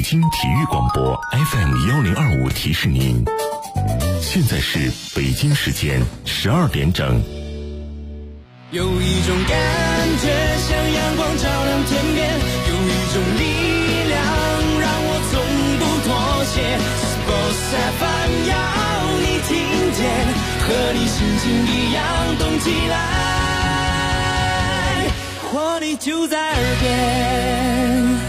京体育广播 FM1025提示您，现在是北京时间12点整。 有一种感觉像阳光照亮天边，有一种力量让我从不妥协。Sports FM 要你听见，和你心情一样动起来，活力就在耳边。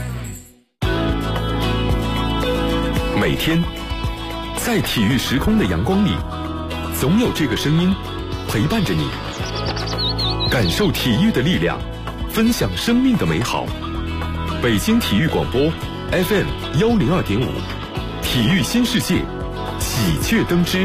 每天在体育时空的阳光里，总有这个声音陪伴着你，感受体育的力量，分享生命的美好。北京体育广播 FM102.5，体育新世界，喜鹊登枝。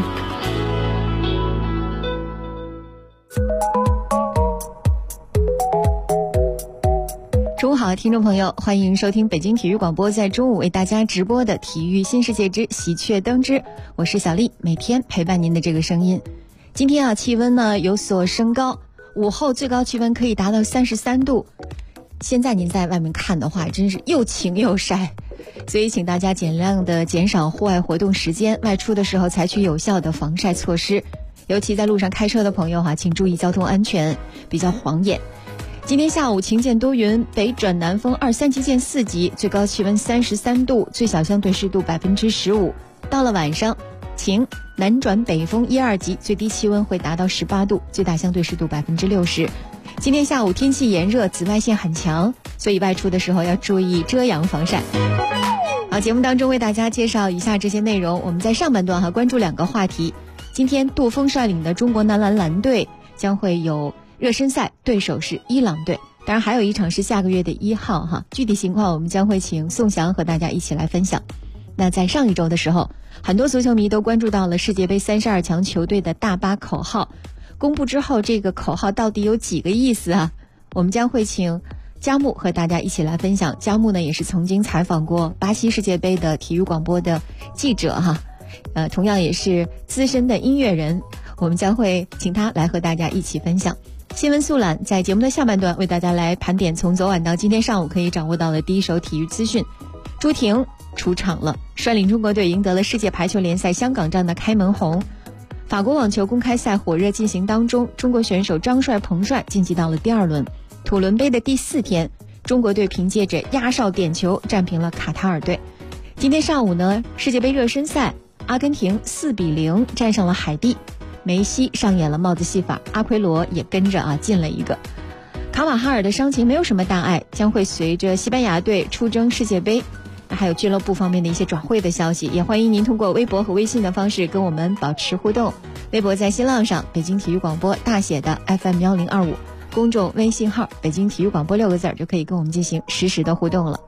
中午好，听众朋友，欢迎收听北京体育广播在中午为大家直播的体育新世界之喜鹊登枝，我是小丽，每天陪伴您的这个声音。今天啊，气温呢有所升高，午后最高气温可以达到33度。现在您在外面看的话，真是又晴又晒，所以请大家尽量的减少户外活动时间，外出的时候采取有效的防晒措施。尤其在路上开车的朋友请注意交通安全，比较晃眼。今天下午晴见多云，北转南风2、3级见4级，最高气温33度，最小相对湿度15%。到了晚上，晴，南转北风1、2级，最低气温会达到18度，最大相对湿度60%。今天下午天气炎热，紫外线很强，所以外出的时候要注意遮阳防晒。好，节目当中为大家介绍以下这些内容。我们在上半段关注2个话题。今天杜锋率领的中国男篮蓝队将会有热身赛，对手是伊朗队，当然还有一场是下个月的1号具体情况我们将会请宋翔和大家一起来分享。那在上一周的时候，很多足球迷都关注到了世界杯32强球队的大巴口号公布之后，这个口号到底有几个意思啊？我们将会请佳木和大家一起来分享。佳木呢也是曾经采访过巴西世界杯的体育广播的记者同样也是资深的音乐人，我们将会请他来和大家一起分享。新闻速览在节目的下半段为大家来盘点从昨晚到今天上午可以掌握到的第一手体育资讯。朱婷出场了，率领中国队赢得了世界排球联赛香港站的开门红。法国网球公开赛火热进行当中，中国选手张帅、彭帅晋级到了第2轮。土伦杯的第4天，中国队凭借着压哨点球战平了卡塔尔队。今天上午呢，世界杯热身赛，阿根廷4-0战胜了海地，梅西上演了帽子戏法，阿奎罗也跟着进了一个。卡瓦哈尔的伤情没有什么大碍，将会随着西班牙队出征世界杯。还有俱乐部方面的一些转会的消息，也欢迎您通过微博和微信的方式跟我们保持互动。微博在新浪上北京体育广播大写的 FM1025， 公众微信号北京体育广播6个字就可以跟我们进行实时的互动了。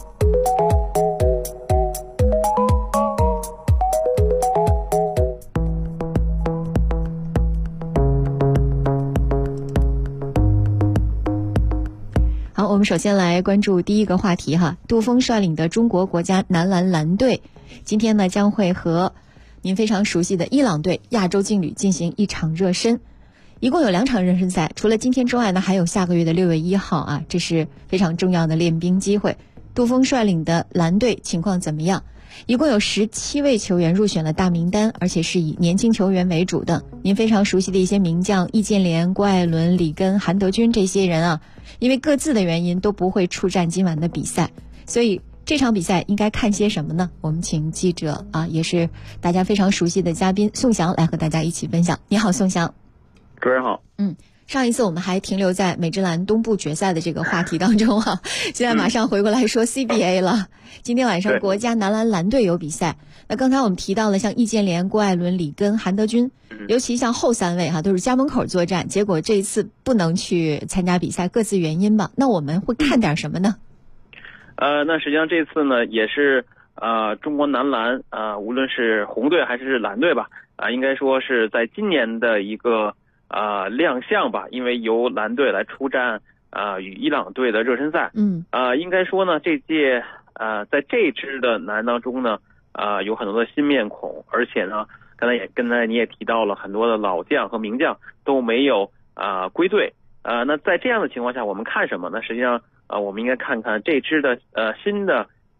好，我们首先来关注第一个话题杜锋率领的中国国家男篮蓝队今天呢将会和您非常熟悉的伊朗队亚洲劲旅进行一场热身，一共有2场热身赛，除了今天之外呢，还有下个月的6月1号这是非常重要的练兵机会。杜锋率领的蓝队情况怎么样？一共有17位球员入选了大名单，而且是以年轻球员为主的。您非常熟悉的一些名将易建联、郭艾伦、里根、韩德君这些人因为各自的原因都不会出战今晚的比赛，所以这场比赛应该看些什么呢？我们请记者也是大家非常熟悉的嘉宾宋翔来和大家一起分享。你好，宋翔。 主持人好。 上一次我们还停留在美职篮东部决赛的这个话题当中现在马上回过来说 CBA 了。今天晚上国家男篮蓝队有比赛，那刚才我们提到了像易建联、郭艾伦、里根、韩德君，尤其像后3位都是家门口作战，结果这一次不能去参加比赛，各自原因吧。那我们会看点什么呢？ 那实际上这次呢也是中国男篮无论是红队还是蓝队吧应该说是在今年的一个亮相吧，因为由蓝队来出战与伊朗队的热身赛。应该说呢这届在这支的男当中呢有很多的新面孔，而且呢刚才你也提到了很多的老将和名将都没有归队。那在这样的情况下我们看什么呢？实际上我们应该看看这支的新的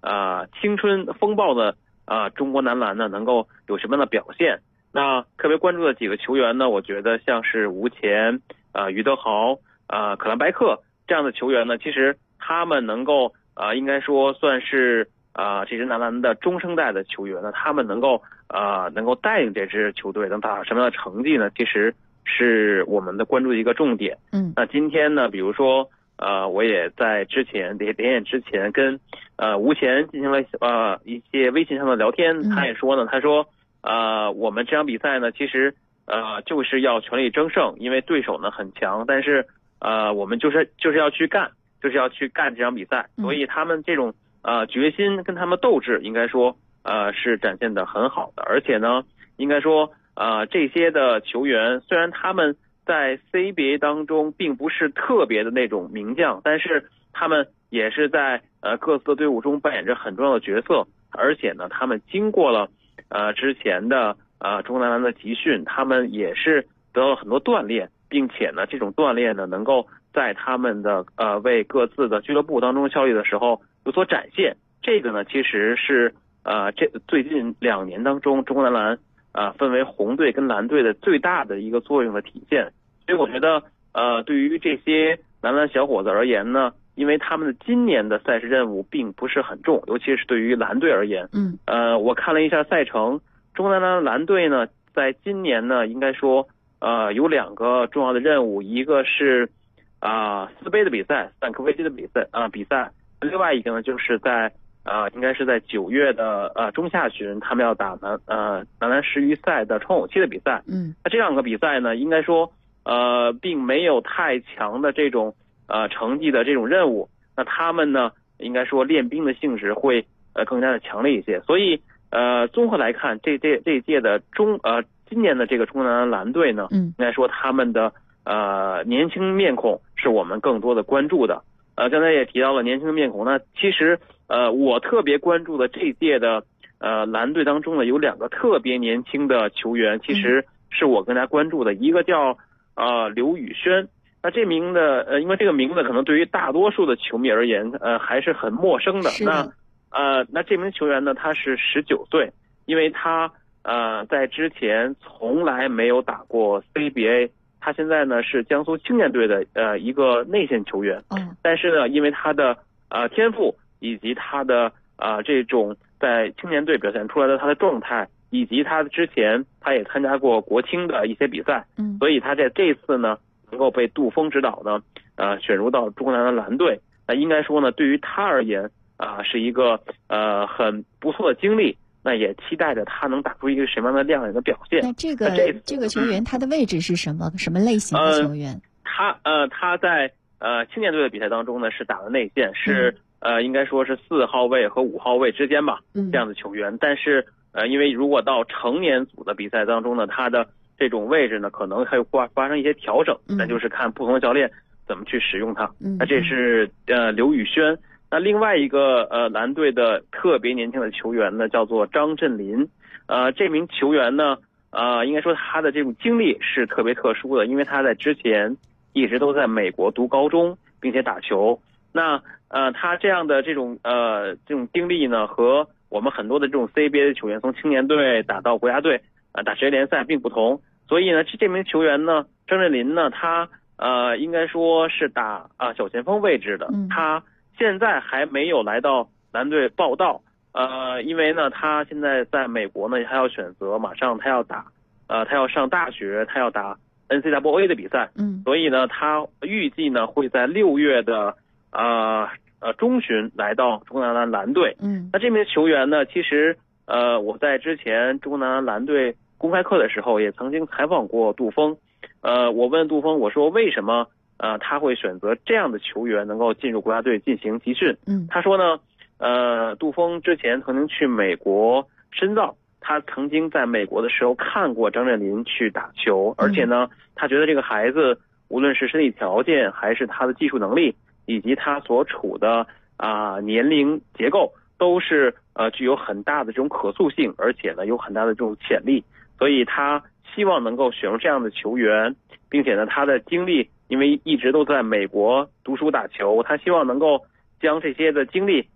青春风暴的中国男篮呢能够有什么样的表现。那特别关注的几个球员呢，我觉得像是吴前、于德豪、可兰白克这样的球员呢，其实他们能够应该说算是这支男篮的中生代的球员呢，他们能够带领这支球队能打什么样的成绩呢？其实是我们的关注的一个重点。那今天呢，比如说我也在连演之前跟吴前进行了一些微信上的聊天，他也说呢，他说我们这场比赛呢，其实就是要全力争胜，因为对手呢很强，但是我们就是要去干这场比赛，所以他们这种决心跟他们斗志，应该说是展现的很好的。而且呢，应该说这些的球员虽然他们在 CBA 当中并不是特别的那种名将，但是他们也是在各自的队伍中扮演着很重要的角色。而且呢，他们经过了之前的中国男篮的集训，他们也是得到了很多锻炼，并且呢，这种锻炼呢能够在他们的为各自的俱乐部当中效力的时候有所展现。这个呢其实是这最近2年当中中国男篮分为红队跟蓝队的最大的一个作用的体现。所以我觉得对于这些男篮小伙子而言呢，因为他们的今年的赛事任务并不是很重，尤其是对于蓝队而言。我看了一下赛程，中国男篮蓝队呢在今年呢应该说有2个重要的任务，一个是斯杯的比赛，斯坦科维奇的比赛，另外一个呢就是在应该是在9月的中下旬，他们要打男篮世预赛的窗口期的比赛。那这2个比赛呢，应该说并没有太强的这种成绩的这种任务，那他们呢应该说练兵的性质会更加的强烈一些。所以综合来看，这一届的今年的这个中国男篮蓝队呢，应该说他们的年轻面孔是我们更多的关注的。刚才也提到了年轻的面孔，那其实我特别关注的这一届的蓝队当中呢，有2个特别年轻的球员，其实是我更加关注的。一个叫刘宇轩，那这名的因为这个名字可能对于大多数的球迷而言还是很陌生的。那这名球员呢，他是19岁，因为他在之前从来没有打过 CBA， 他现在呢是江苏青年队的一个内线球员。但是呢，因为他的天赋以及他的这种在青年队表现出来的他的状态，以及他之前他也参加过国青的一些比赛，所以他在这次呢能够被杜峰指导呢选入到中国男篮蓝队，那应该说呢对于他而言是一个很不错的经历。那也期待着他能打出一个什么样的亮眼的表现。 那这个球员他的位置是什么类型的球员？ 他在青年队的比赛当中呢是打的内线，是应该说是4号位和5号位之间吧，这样的球员。但是因为如果到成年组的比赛当中呢，他的这种位置呢可能还有发生一些调整，那就是看不同的教练怎么去使用他。那这是刘宇轩。那另外一个蓝队的特别年轻的球员呢，叫做张镇麟。这名球员呢应该说他的这种经历是特别特殊的，因为他在之前一直都在美国读高中并且打球。那他这样的这种经历呢，和我们很多的这种 CBA 的球员从青年队打到国家队打职业联赛并不同。所以呢这名球员呢，张镇麟呢，他应该说是打小前锋位置的。他现在还没有来到蓝队报到，因为呢他现在在美国呢，他要选择马上他要上大学，他要打 NCAA 的比赛。所以呢他预计呢会在6月的中旬来到中国男篮蓝队。那这名球员呢，其实我在之前中国男篮蓝队公开课的时候也曾经采访过杜峰。我问杜峰，我说为什么他会选择这样的球员能够进入国家队进行集训。他说呢杜峰之前曾经去美国深造，他曾经在美国的时候看过张镇麟去打球，而且呢他觉得这个孩子无论是身体条件还是他的技术能力以及他所处的年龄结构都是具有很大的这种可塑性，而且呢有很大的这种潜力，所以他希望能够选入这样的球员，并且呢他的经历因为一直都在美国读书打球，他希望能够将这些的经历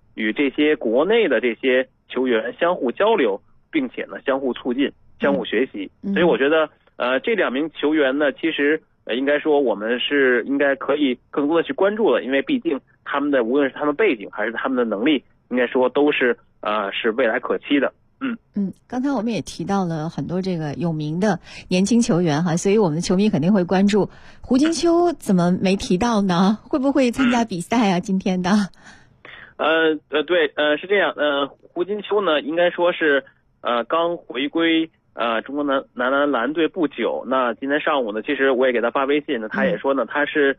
与这些国内的这些球员相互交流，并且呢相互促进、相互学习。所以我觉得这2名球员呢，其实应该说我们是应该可以更多的去关注的，因为毕竟他们的无论是他们背景还是他们的能力，应该说都是是未来可期的。 刚才我们也提到了很多这个有名的年轻球员哈，所以我们的球迷肯定会关注胡金秋，怎么没提到呢？会不会参加比赛啊？今天的？ 对，是这样。胡金秋呢，应该说是刚回归中国男篮篮队不久。那今天上午呢，其实我也给他发微信呢，他也说呢，他是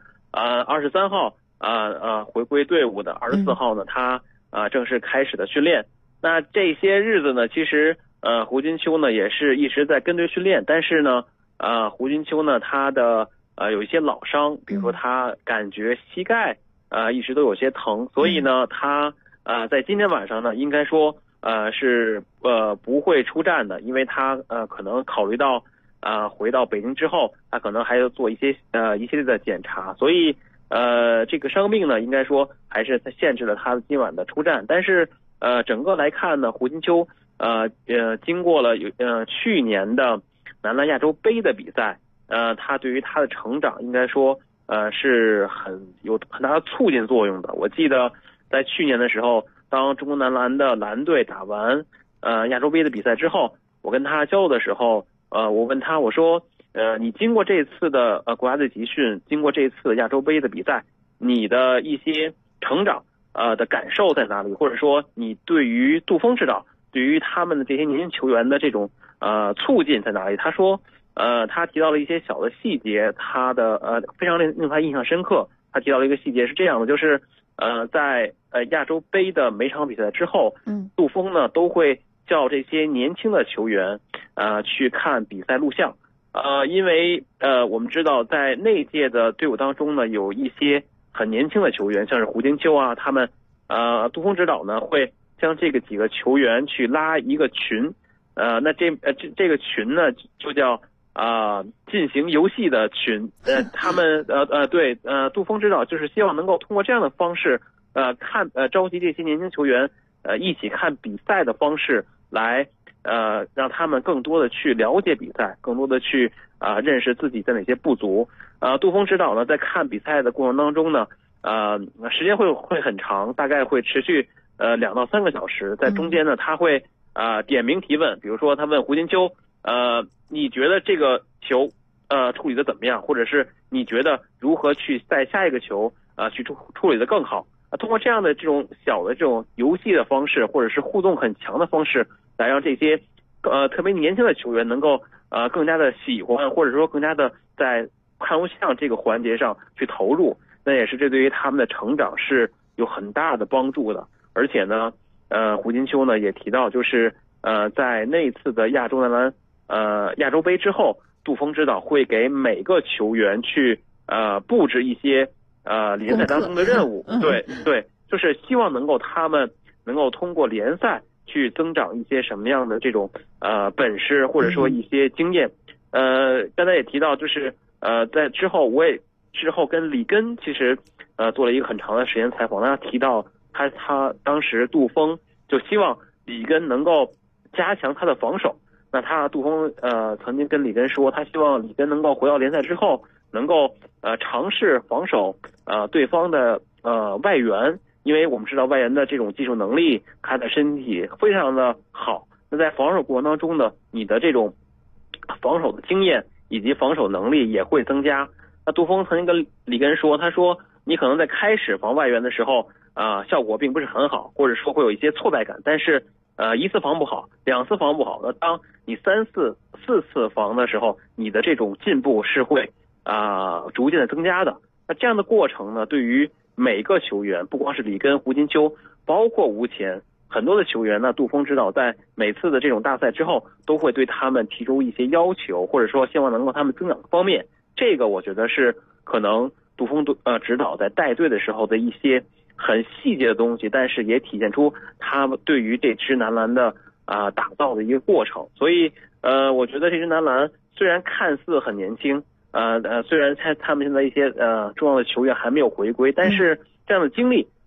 23号回归队伍的，24号呢他正式开始的训练。那这些日子呢，其实胡金秋呢也是一直在跟队训练，但是呢胡金秋呢他的有一些老伤，比如说他感觉膝盖一直都有些疼，所以呢他在今天晚上呢应该说是不会出战的，因为他可能考虑到回到北京之后他可能还要做一系列的检查，所以这个伤病呢应该说还是限制了他今晚的出战。但是整个来看呢，胡金秋经过了去年的男篮亚洲杯的比赛，他对于他的成长应该说是有很大的促进作用的。我记得在去年的时候，当中国男篮的蓝队打完亚洲杯的比赛之后，我跟他交流的时候，我问他，我说你经过这次的国家队集训，经过这次亚洲杯的比赛，你的一些成长的感受在哪里？或者说你对于杜锋指导，对于他们的这些年轻球员的这种促进在哪里？他说他提到了一些小的细节，他的非常令他印象深刻。他提到了一个细节是这样的，就是在亚洲杯的每场比赛之后，杜锋呢都会叫这些年轻的球员去看比赛录像。因为我们知道在那届的队伍当中呢，有一些很年轻的球员，像是胡金秋啊，他们杜锋指导呢会将这个几个球员去拉一个群，那这个群呢就叫进行游戏的群。他们杜锋指导就是希望能够通过这样的方式召集这些年轻球员一起看比赛的方式来让他们更多的去了解比赛，更多的去认识自己的哪些不足。杜锋指导呢在看比赛的过程当中呢时间会很长，大概会持续2到3个小时。在中间呢他会点名提问，比如说他问胡金秋你觉得这个球处理的怎么样，或者是你觉得如何去在下一个球去处理的更好。通过这样的这种小的这种游戏的方式，或者是互动很强的方式，来让这些特别年轻的球员能够更加的喜欢，或者说更加的在看录像这个环节上去投入，那也是这对于他们的成长是有很大的帮助的。而且呢胡金秋呢也提到，就是在那次的亚洲男篮亚洲杯之后，杜锋指导会给每个球员去布置一些联赛当中的任务。对，就是希望能够他们能够通过联赛去增长一些什么样的这种本事，或者说一些经验。刚才也提到，就是在之后我也跟里根其实做了一个很长的时间采访，他提到他当时杜锋就希望里根能够加强他的防守。那杜锋曾经跟里根说，他希望里根能够回到联赛之后能够尝试防守对方的外援，因为我们知道外援的这种技术能力，他的身体非常的好。那在防守过程当中呢，你的这种防守的经验以及防守能力也会增加。那杜锋曾经跟里根说，他说你可能在开始防外援的时候效果并不是很好，或者说会有一些挫败感，但是1次防不好，2次防不好，那当你3次4次防的时候，你的这种进步是会逐渐的增加的。那这样的过程呢，对于每个球员，不光是里根、胡金秋，包括吴前，很多的球员呢，杜锋指导在每次的这种大赛之后，都会对他们提出一些要求，或者说希望能够他们增长的方面。这个我觉得是可能杜锋指导在带队的时候的一些很细节的东西，但是也体现出他们对于这支男篮的打造的一个过程。所以我觉得这支男篮虽然看似很年轻，虽然他们现在一些重要的球员还没有回归，但是这样的经历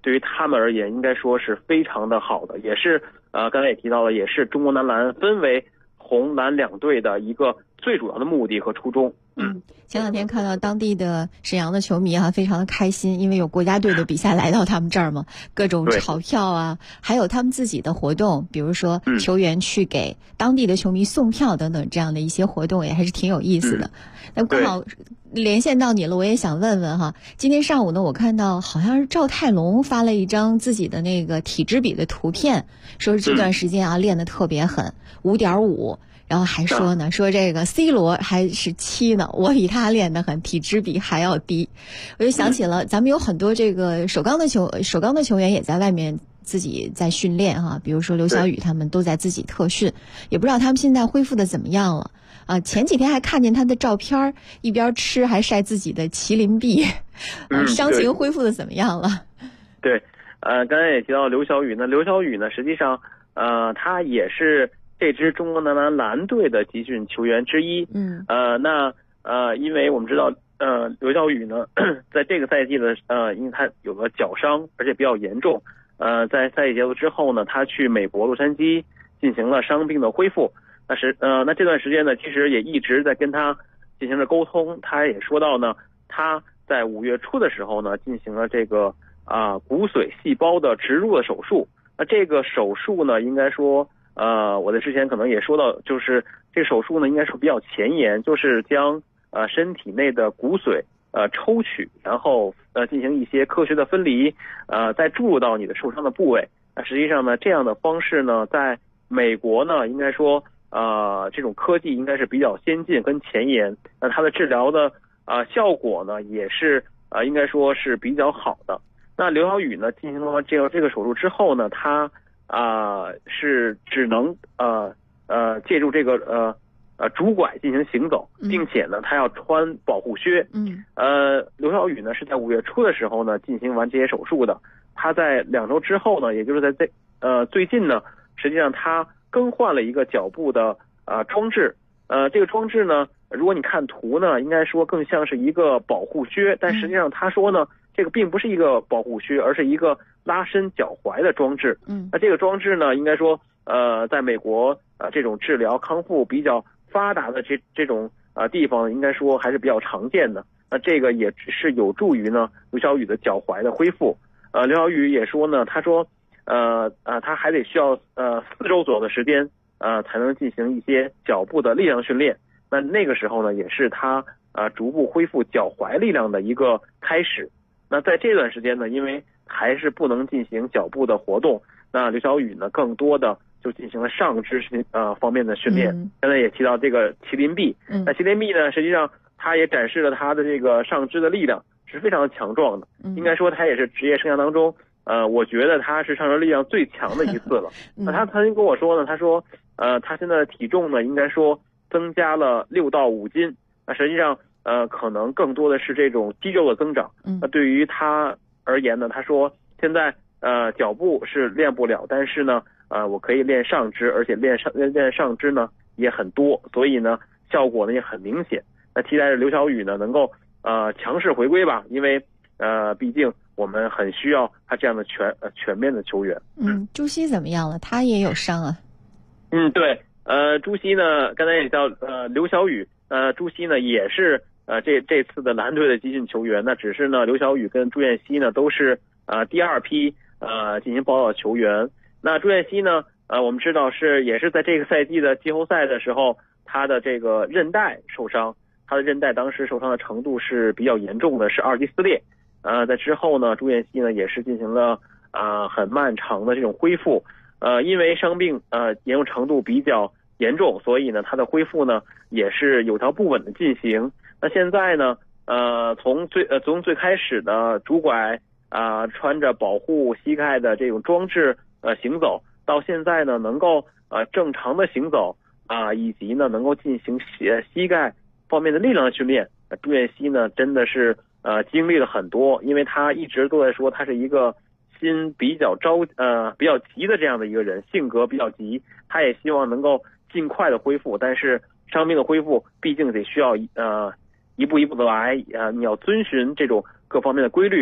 对于他们而言应该说是非常的好的，也是刚才也提到了，也是中国男篮分为红蓝两队的一个最主要的目的和初衷。 前两天看到当地的沈阳的球迷非常的开心，因为有国家队的比赛来到他们这儿嘛，各种炒票啊，还有他们自己的活动，比如说球员去给当地的球迷送票等等，这样的一些活动也还是挺有意思的。那刚好连线到你了，我也想问问哈，今天上午呢，我看到好像是赵泰龙发了一张自己的那个体脂比的图片，说是这段时间练得特别狠，5.5。然后还说呢，说这个 C 罗还是7呢，我比他练得很，体脂比还要低。我就想起了咱们有很多这个首钢的球员也在外面自己在训练比如说刘晓宇他们都在自己特训，也不知道他们现在恢复的怎么样了前几天还看见他的照片，一边吃还晒自己的麒麟臂，伤情恢复的怎么样了？ 对，刚才也提到刘晓宇呢，实际上他也是这支中国男篮蓝队的集训球员之一。因为我们知道刘晓宇呢在这个赛季的因为他有个脚伤，而且比较严重，在赛季结束之后呢，他去美国洛杉矶进行了伤病的恢复。那这段时间呢，其实也一直在跟他进行着沟通。他也说到呢，他在5月初的时候呢，进行了这个骨髓细胞的植入的手术。那这个手术呢，应该说我在之前可能也说到，就是这个手术呢，应该说比较前沿，就是将身体内的骨髓抽取，然后进行一些科学的分离，再注入到你的受伤的部位。那实际上呢，这样的方式呢，在美国呢，应该说这种科技应该是比较先进跟前沿。那它的治疗的效果呢，也是应该说是比较好的。那刘晓宇呢，进行了这个手术之后呢，他是只能借助这个拄拐进行行走，并且呢他要穿保护靴。刘晓宇呢是在5月初的时候呢进行完这些手术的。他在2周之后呢，也就是在最近呢，实际上他更换了一个脚部的装置。这个装置呢，如果你看图呢，应该说更像是一个保护靴，但实际上他说呢，这个并不是一个保护靴，而是一个拉伸脚踝的装置。那这个装置呢，应该说在美国这种治疗康复比较发达的这种地方，应该说还是比较常见的。那这个也是有助于呢刘晓宇的脚踝的恢复。刘晓宇也说呢，他说他还得需要4周左右的时间才能进行一些脚部的力量训练。那个时候呢，也是他逐步恢复脚踝力量的一个开始。那在这段时间呢，因为还是不能进行脚部的活动，那刘晓宇呢更多的就进行了上肢方面的训练。刚才也提到这个麒麟臂，那麒麟臂呢，实际上他也展示了他的这个上肢的力量是非常强壮的。应该说他也是职业生涯当中我觉得他是上肢力量最强的一次了。那他曾经跟我说呢，他说他现在的体重呢，应该说增加了6到5斤。那实际上可能更多的是这种肌肉的增长。那对于他而言呢，他说现在脚部是练不了，但是呢我可以练上肢，而且练上肢呢也很多，所以呢效果呢也很明显。那期待着刘晓宇呢能够强势回归吧，因为毕竟我们很需要他这样的全面的球员。 朱熹怎么样了？他也有伤啊。 对，朱熹呢，刚才也叫刘晓宇，朱熹呢也是这次的蓝队的集训球员。那只是呢刘晓宇跟朱彦曦呢都是第2批进行报道的球员。那朱彦曦呢我们知道也是在这个赛季的季后赛的时候，他的这个韧带受伤，他的韧带当时受伤的程度是比较严重的，是2级撕裂。在之后呢，朱彦曦呢也是进行了很漫长的这种恢复。因为伤病严重程度比较严重，所以呢他的恢复呢也是有条不紊的进行。那现在呢从最开始的拄拐穿着保护膝盖的这种装置行走，到现在呢能够正常的行走以及呢能够进行膝盖方面的力量的训练。朱彦曦呢真的是经历了很多，因为他一直都在说他是一个心比较急的这样的一个人，性格比较急，他也希望能够尽快的恢复，但是伤病的恢复毕竟得需要一步一步的来，你要遵循这种各方面的规律，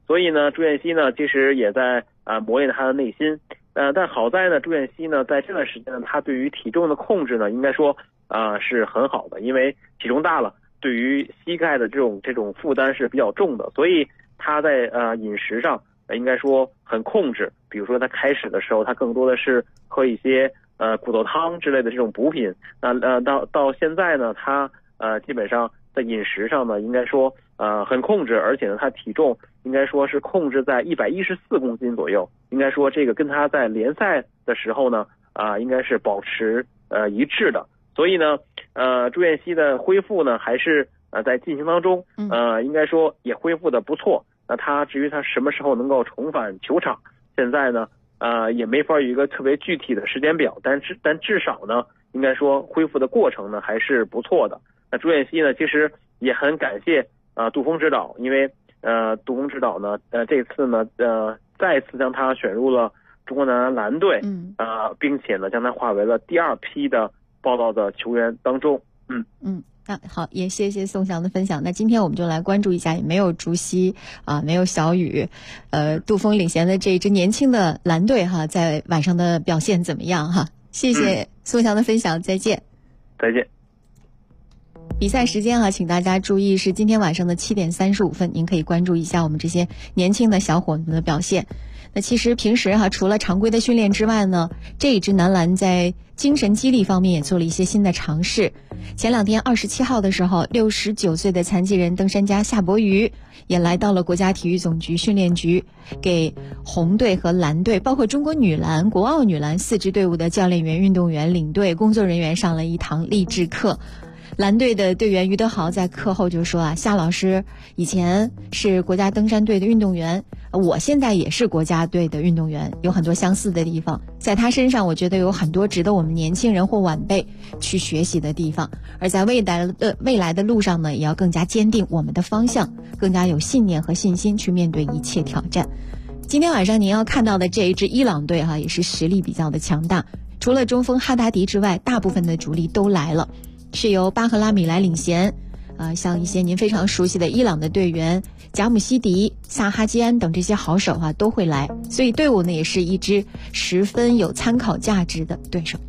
所以呢，朱彦曦呢其实也在磨练他的内心。但好在呢，朱彦曦呢在这段时间呢，他对于体重的控制呢，应该说是很好的，因为体重大了，对于膝盖的这种负担是比较重的，所以他在饮食上应该说很控制。比如说他开始的时候，他更多的是喝一些骨头汤之类的这种补品。那到现在呢，他基本上在饮食上呢，应该说很控制，而且呢，他体重应该说是控制在114公斤左右。应该说这个跟他在联赛的时候呢，应该是保持一致的。所以呢，朱彦曦的恢复呢，还是在进行当中，应该说也恢复的不错。那至于他什么时候能够重返球场，现在呢，也没法有一个特别具体的时间表，但至少呢，应该说恢复的过程呢还是不错的。那朱彦曦呢，其实也很感谢杜峰指导，因为杜峰指导呢，这次呢，再次将他选入了中国男篮蓝队，并且呢，将他划为了第2批的报道的球员当中。 好，也谢谢宋翔的分享。那今天我们就来关注一下，也没有竹溪没有小雨，杜峰领衔的这支年轻的蓝队在晚上的表现怎么样谢谢宋翔的分享，再见。 再见。 比赛时间请大家注意是今天晚上的7点35分，您可以关注一下我们这些年轻的小伙子的表现。那其实平时除了常规的训练之外呢，这一支男篮在精神激励方面也做了一些新的尝试。前2天27号的时候，69岁的残疾人登山家夏伯渝也来到了国家体育总局训练局，给红队和蓝队，包括中国女篮、国奥女篮4支队伍的教练员、运动员、领队、工作人员上了一堂励志课。蓝队的队员于德豪在课后就说夏老师以前是国家登山队的运动员，我现在也是国家队的运动员，有很多相似的地方，在他身上我觉得有很多值得我们年轻人或晚辈去学习的地方，而在未来的路上呢，也要更加坚定我们的方向，更加有信念和信心去面对一切挑战。今天晚上您要看到的这一支伊朗队也是实力比较的强大，除了中锋哈达迪之外，大部分的主力都来了，是由巴赫拉米来领衔，像一些您非常熟悉的伊朗的队员贾姆希迪、萨哈基安等这些好手都会来，所以队伍呢也是一支十分有参考价值的对手。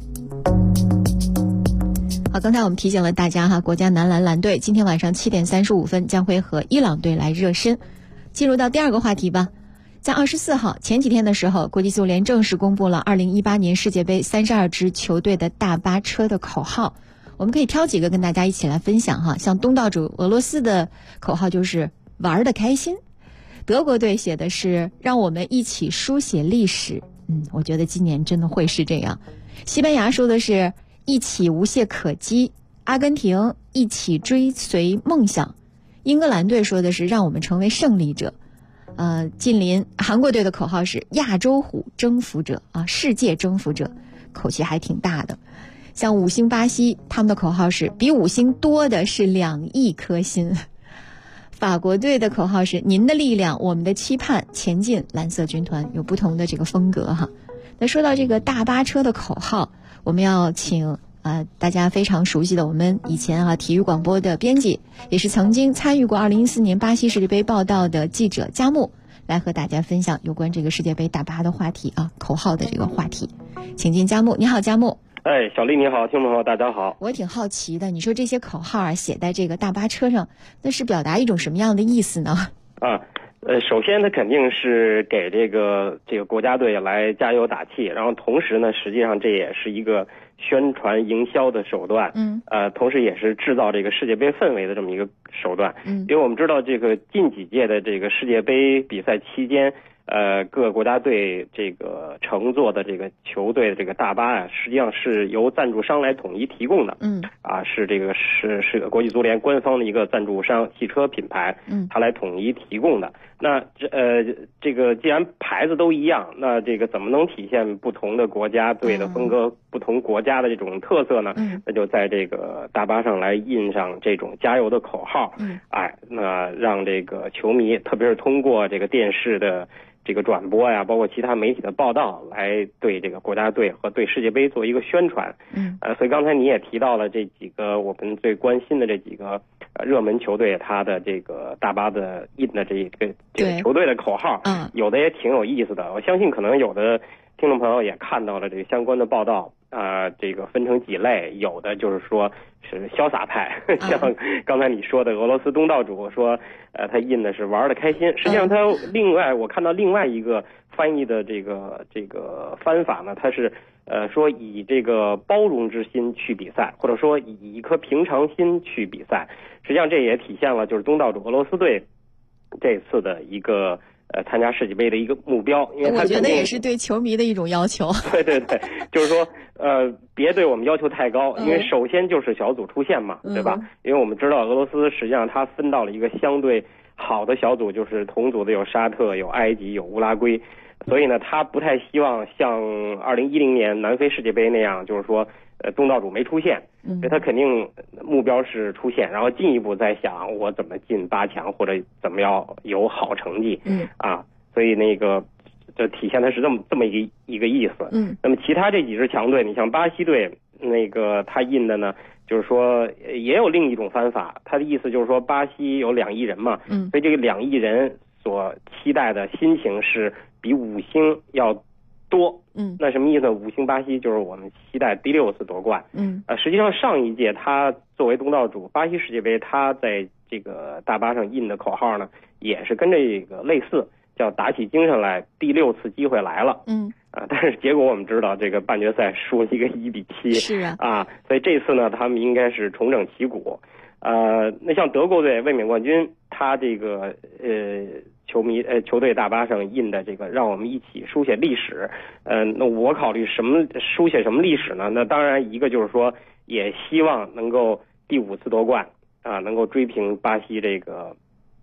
好，刚才我们提醒了大家国家男篮蓝队今天晚上7点35分将会和伊朗队来热身。进入到第2个话题吧。在24号前几天的时候，国际足联正式公布了2018年世界杯32支球队的大巴车的口号。我们可以挑几个跟大家一起来分享像东道主俄罗斯的口号就是玩得开心，德国队写的是让我们一起书写历史，我觉得今年真的会是这样。西班牙说的是一起无懈可击，阿根廷一起追随梦想，英格兰队说的是让我们成为胜利者，近邻韩国队的口号是亚洲虎征服者世界征服者，口气还挺大的。像5星巴西，他们的口号是比5星多的是2亿颗心。法国队的口号是您的力量，我们的期盼，前进蓝色军团，有不同的这个风格那说到这个大巴车的口号，我们要请大家非常熟悉的我们以前体育广播的编辑，也是曾经参与过2014年巴西世界杯报道的记者佳木，来和大家分享有关这个世界杯大巴的话题口号的这个话题。请进佳木。你好，佳木。 小丽你好，听众朋友大家好。 我挺好奇的，你说这些口号写在这个大巴车上，那是表达一种什么样的意思呢？ 首先它肯定是给这个国家队来加油打气，然后同时呢，实际上这也是一个宣传营销的手段，同时也是制造这个世界杯氛围的这么一个手段。因为我们知道这个近几届的这个世界杯比赛期间，各国家队这个乘坐的这个球队的这个大巴实际上是由赞助商来统一提供的。是这个是国际足联官方的一个赞助商汽车品牌，它来统一提供的。那这个既然牌子都一样，那这个怎么能体现不同的国家队的风格，不同国家的这种特色呢？那就在这个大巴上来印上这种加油的口号。那让这个球迷，特别是通过这个电视的这个转播呀，包括其他媒体的报道，来对这个国家队和对世界杯做一个宣传。所以刚才你也提到了这几个我们最关心的这几个热门球队他的这个大巴的印的这个球队的口号，有的也挺有意思的。我相信可能有的听众朋友也看到了这个相关的报道，这个分成几类，有的就是说是潇洒派，像刚才你说的俄罗斯东道主说，他印的是玩的开心。实际上他另外我看到另外一个翻译的这个翻法呢，他是说以这个包容之心去比赛，或者说以一颗平常心去比赛。实际上这也体现了就是东道主俄罗斯队这次的一个参加世界杯的一个目标，因为我觉得也是对球迷的一种要求。 对对对，就是说别对我们要求太高，因为首先就是小组出线嘛，对吧？因为我们知道俄罗斯实际上它分到了一个相对好的小组，就是同组的有沙特、有埃及、有乌拉圭，所以呢，他不太希望像2010年南非世界杯那样，就是说东道主没出现，所以他肯定目标是出线，然后进一步再想我怎么进8强或者怎么样有好成绩，所以那个就体现的是这么一个意思。那么其他这几支强队，你像巴西队，那个他印的呢，就是说也有另一种翻法，他的意思就是说巴西有2亿人嘛，所以这个2亿人所期待的心情是比5星要多。那什么意思？5星巴西就是我们期待第6次夺冠。实际上上一届他作为东道主巴西世界杯，他在这个大巴上印的口号呢，也是跟这个类似，叫打起精神来，第6次机会来了。但是结果我们知道，这个半决赛输了一个1-7。 是啊。 所以这次呢，他们应该是重整旗鼓。那像德国队卫冕冠军，他这个球队大巴上印的这个让我们一起书写历史。那我考虑书写什么历史呢？那当然一个就是说，也希望能够第5次夺冠能够追平巴西这个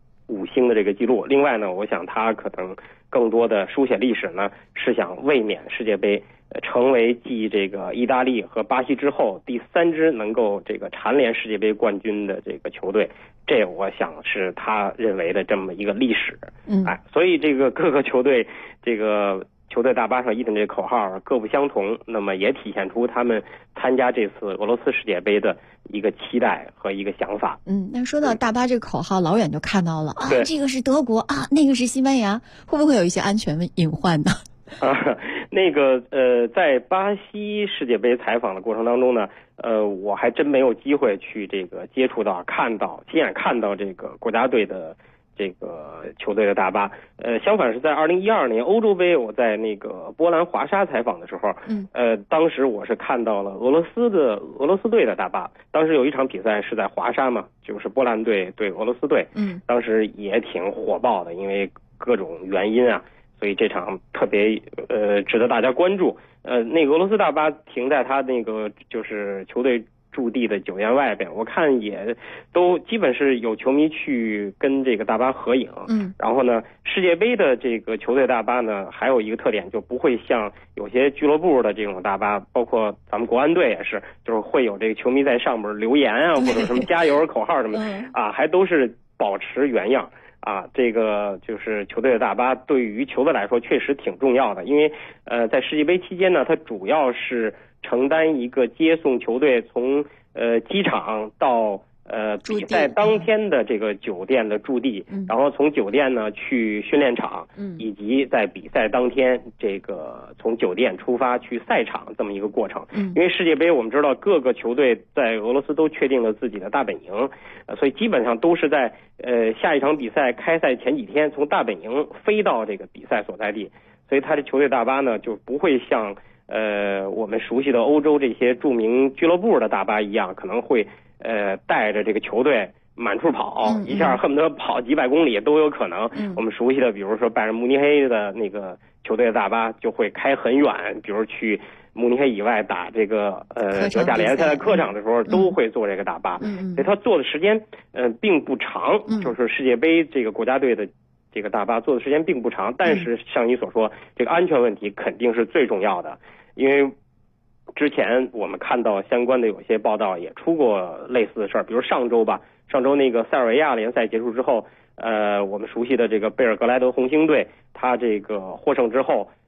5星的这个记录。另外呢，我想他可能更多的书写历史呢，是想卫冕世界杯，成为继这个意大利和巴西之后第3支能够这个蝉联世界杯冠军的这个球队。这我想是他认为的这么一个历史。所以这个各个球队这个球队大巴上印的这个口号各不相同，那么也体现出他们参加这次俄罗斯世界杯的一个期待和一个想法。 那说到大巴这个口号，老远就看到了这个是德国那个是西班牙，会不会有一些安全隐患呢？ 那个在巴西世界杯采访的过程当中呢，我还真没有机会去这个接触到、亲眼看到这个国家队的这个球队的大巴。相反是在2012年欧洲杯，我在那个波兰华沙采访的时候，当时我是看到了俄罗斯队的大巴。当时有一场比赛是在华沙嘛，就是波兰队对俄罗斯队，当时也挺火爆的，因为各种原因所以这场特别值得大家关注。那个俄罗斯大巴停在他那个就是球队驻地的酒店外边，我看也都基本是有球迷去跟这个大巴合影。然后呢，世界杯的这个球队大巴呢，还有一个特点，就不会像有些俱乐部的这种大巴，包括咱们国安队也是，就是会有这个球迷在上面留言或者什么加油口号什么还都是保持原样。这个就是球队的大巴对于球队来说确实挺重要的，因为在世界杯期间呢，它主要是承担一个接送球队从机场到比赛当天的这个酒店的驻地，然后从酒店呢去训练场，以及在比赛当天这个从酒店出发去赛场这么一个过程。因为世界杯我们知道各个球队在俄罗斯都确定了自己的大本营，所以基本上都是在下一场比赛开赛前几天从大本营飞到这个比赛所在地，所以他的球队大巴呢就不会像我们熟悉的欧洲这些著名俱乐部的大巴一样，可能会带着这个球队满处跑，一下恨不得跑几百公里都有可能。我们熟悉的比如说拜仁慕尼黑的那个球队的大巴就会开很远，比如去慕尼黑以外打这个德甲联赛的客场的时候都会坐这个大巴。所以他坐的时间并不长，就是世界杯这个国家队的这个大巴坐的时间并不长，但是像你所说，这个安全问题肯定是最重要的。因为之前我们看到相关的有些报道也出过类似的事儿，比如上周那个塞尔维亚联赛结束之后，我们熟悉的这个贝尔格莱德红星队，他这个获胜之后，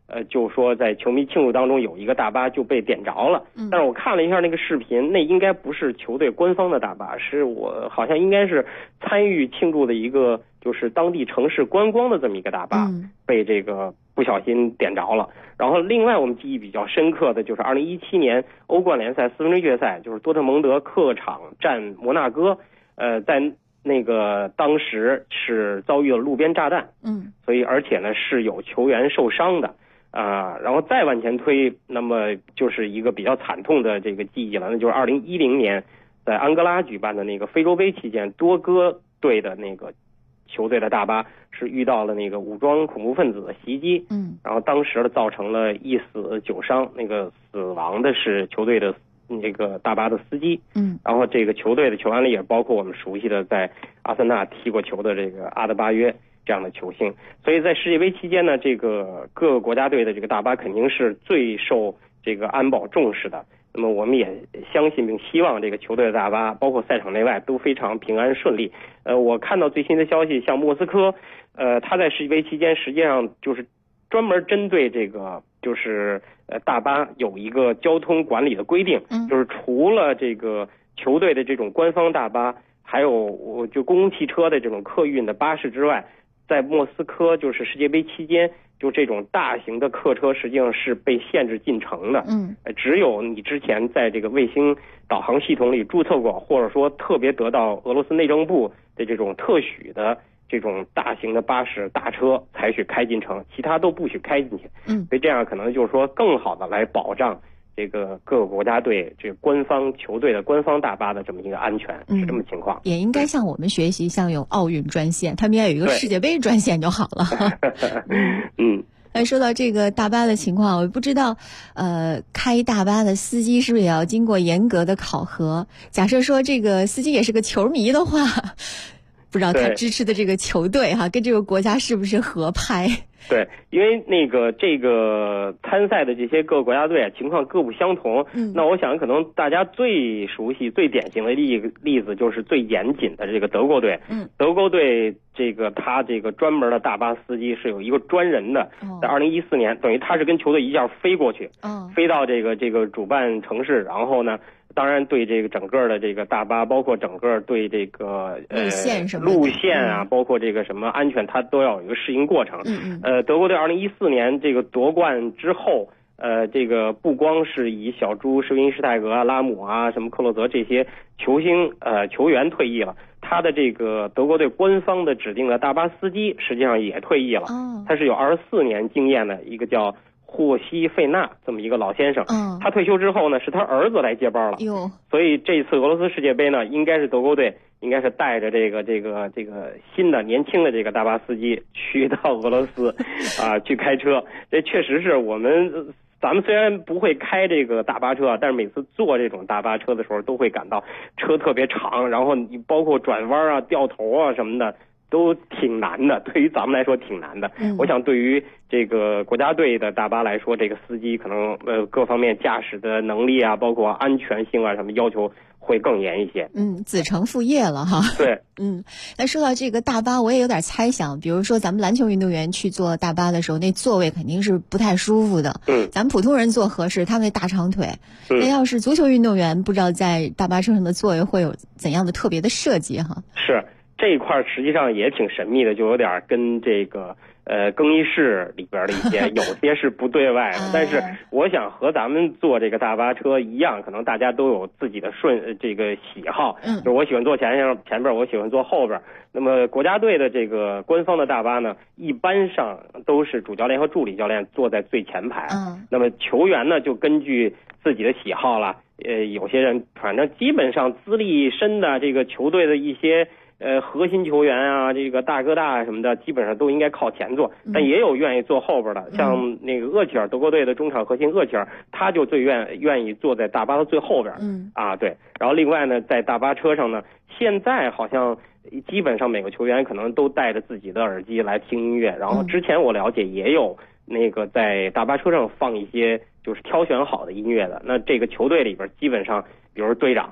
就说在球迷庆祝当中有一个大巴就被点着了，但是我看了一下那个视频，那应该不是球队官方的大巴，是我好像应该是参与庆祝的一个就是当地城市观光的这么一个大巴，被这个不小心点着了。然后另外我们记忆比较深刻的就是2017年欧冠联赛4分之一决赛，就是多特蒙德客场战摩纳哥，在那个当时是遭遇了路边炸弹，所以而且呢是有球员受伤的。然后再往前推，那么就是一个比较惨痛的这个记忆了，那就是2010年在安哥拉举办的那个非洲杯期间，多哥队的那个球队的大巴是遇到了那个武装恐怖分子的袭击，然后当时造成了1死9伤，那个死亡的是球队的那个大巴的司机，然后这个球队的球员里也包括我们熟悉的在阿森纳踢过球的这个阿德巴约这样的球星。所以在世界杯期间呢，这个各个国家队的这个大巴肯定是最受这个安保重视的。那么我们也相信并希望这个球队的大巴包括赛场内外都非常平安顺利。我看到最新的消息，像莫斯科他在世界杯期间实际上就是专门针对这个就是大巴有一个交通管理的规定，就是除了这个球队的这种官方大巴，还有就公共汽车的这种客运的巴士之外，在莫斯科就是世界杯期间，就这种大型的客车实际上是被限制进城的。只有你之前在这个卫星导航系统里注册过，或者说特别得到俄罗斯内政部的这种特许的这种大型的巴士大车才许开进城，其他都不许开进去。所以这样可能就是说更好的来保障这个各个国家队这个官方球队的官方大巴的这么一个安全，是这么情况。 也应该向我们学习，像有奥运专线，他们要有一个世界杯专线就好了。说到这个大巴的情况，我不知道开大巴的司机是不是也要经过严格的考核？假设说这个司机也是个球迷的话，不知道他支持的这个球队跟这个国家是不是合拍？ 对，因为那个这个参赛的这些各个国家队情况各不相同。那我想可能大家最熟悉最典型的例子就是最严谨的这个德国队。德国队这个他这个专门的大巴司机是有一个专人的，在2014年等于他是跟球队一下飞过去，飞到这个主办城市，然后呢当然对这个整个的这个大巴，包括整个对这个路线啊，包括这个什么安全，它都要有一个适应过程。德国队2014年这个夺冠之后，这个不光是以小猪、施维因施泰格啊、拉姆啊、什么克洛泽这些球星球员退役了，他的这个德国队官方的指定的大巴司机实际上也退役了。他是有24年经验的一个叫霍西费纳这么一个老先生。他退休之后呢，是他儿子来接班了。所以这次俄罗斯世界杯呢，应该是德国队应该是带着这个新的年轻的这个大巴司机去到俄罗斯去开车。这确实是咱们虽然不会开这个大巴车，但是每次坐这种大巴车的时候都会感到车特别长，然后你包括转弯啊、掉头啊什么的都挺难的，对于咱们来说挺难的。我想对于这个国家队的大巴来说，这个司机可能各方面驾驶的能力啊，包括安全性啊什么要求会更严一些。 子承父业了哈。 对。 那说到这个大巴，我也有点猜想，比如说咱们篮球运动员去坐大巴的时候，那座位肯定是不太舒服的。咱们普通人坐合适，他们那大长腿。那要是足球运动员，不知道在大巴车上的座位会有怎样的特别的设计哈？ 是。这一块实际上也挺神秘的，就有点跟这个更衣室里边的一些有些是不对外的。但是我想和咱们坐这个大巴车一样，可能大家都有自己的这个喜好。就是我喜欢坐前边，我喜欢坐后边。那么国家队的这个官方的大巴呢，一般上都是主教练和助理教练坐在最前排。那么球员呢，就根据自己的喜好了。有些人反正基本上资历深的这个球队的一些核心球员啊，这个大哥大什么的，基本上都应该靠前坐，但也有愿意坐后边的，像那个厄齐尔，德国队的中场核心厄齐尔，他就最愿意坐在大巴的最后边。对。然后另外呢，在大巴车上呢，现在好像基本上每个球员可能都带着自己的耳机来听音乐，然后之前我了解也有那个在大巴车上放一些就是挑选好的音乐的。那这个球队里边基本上，比如队长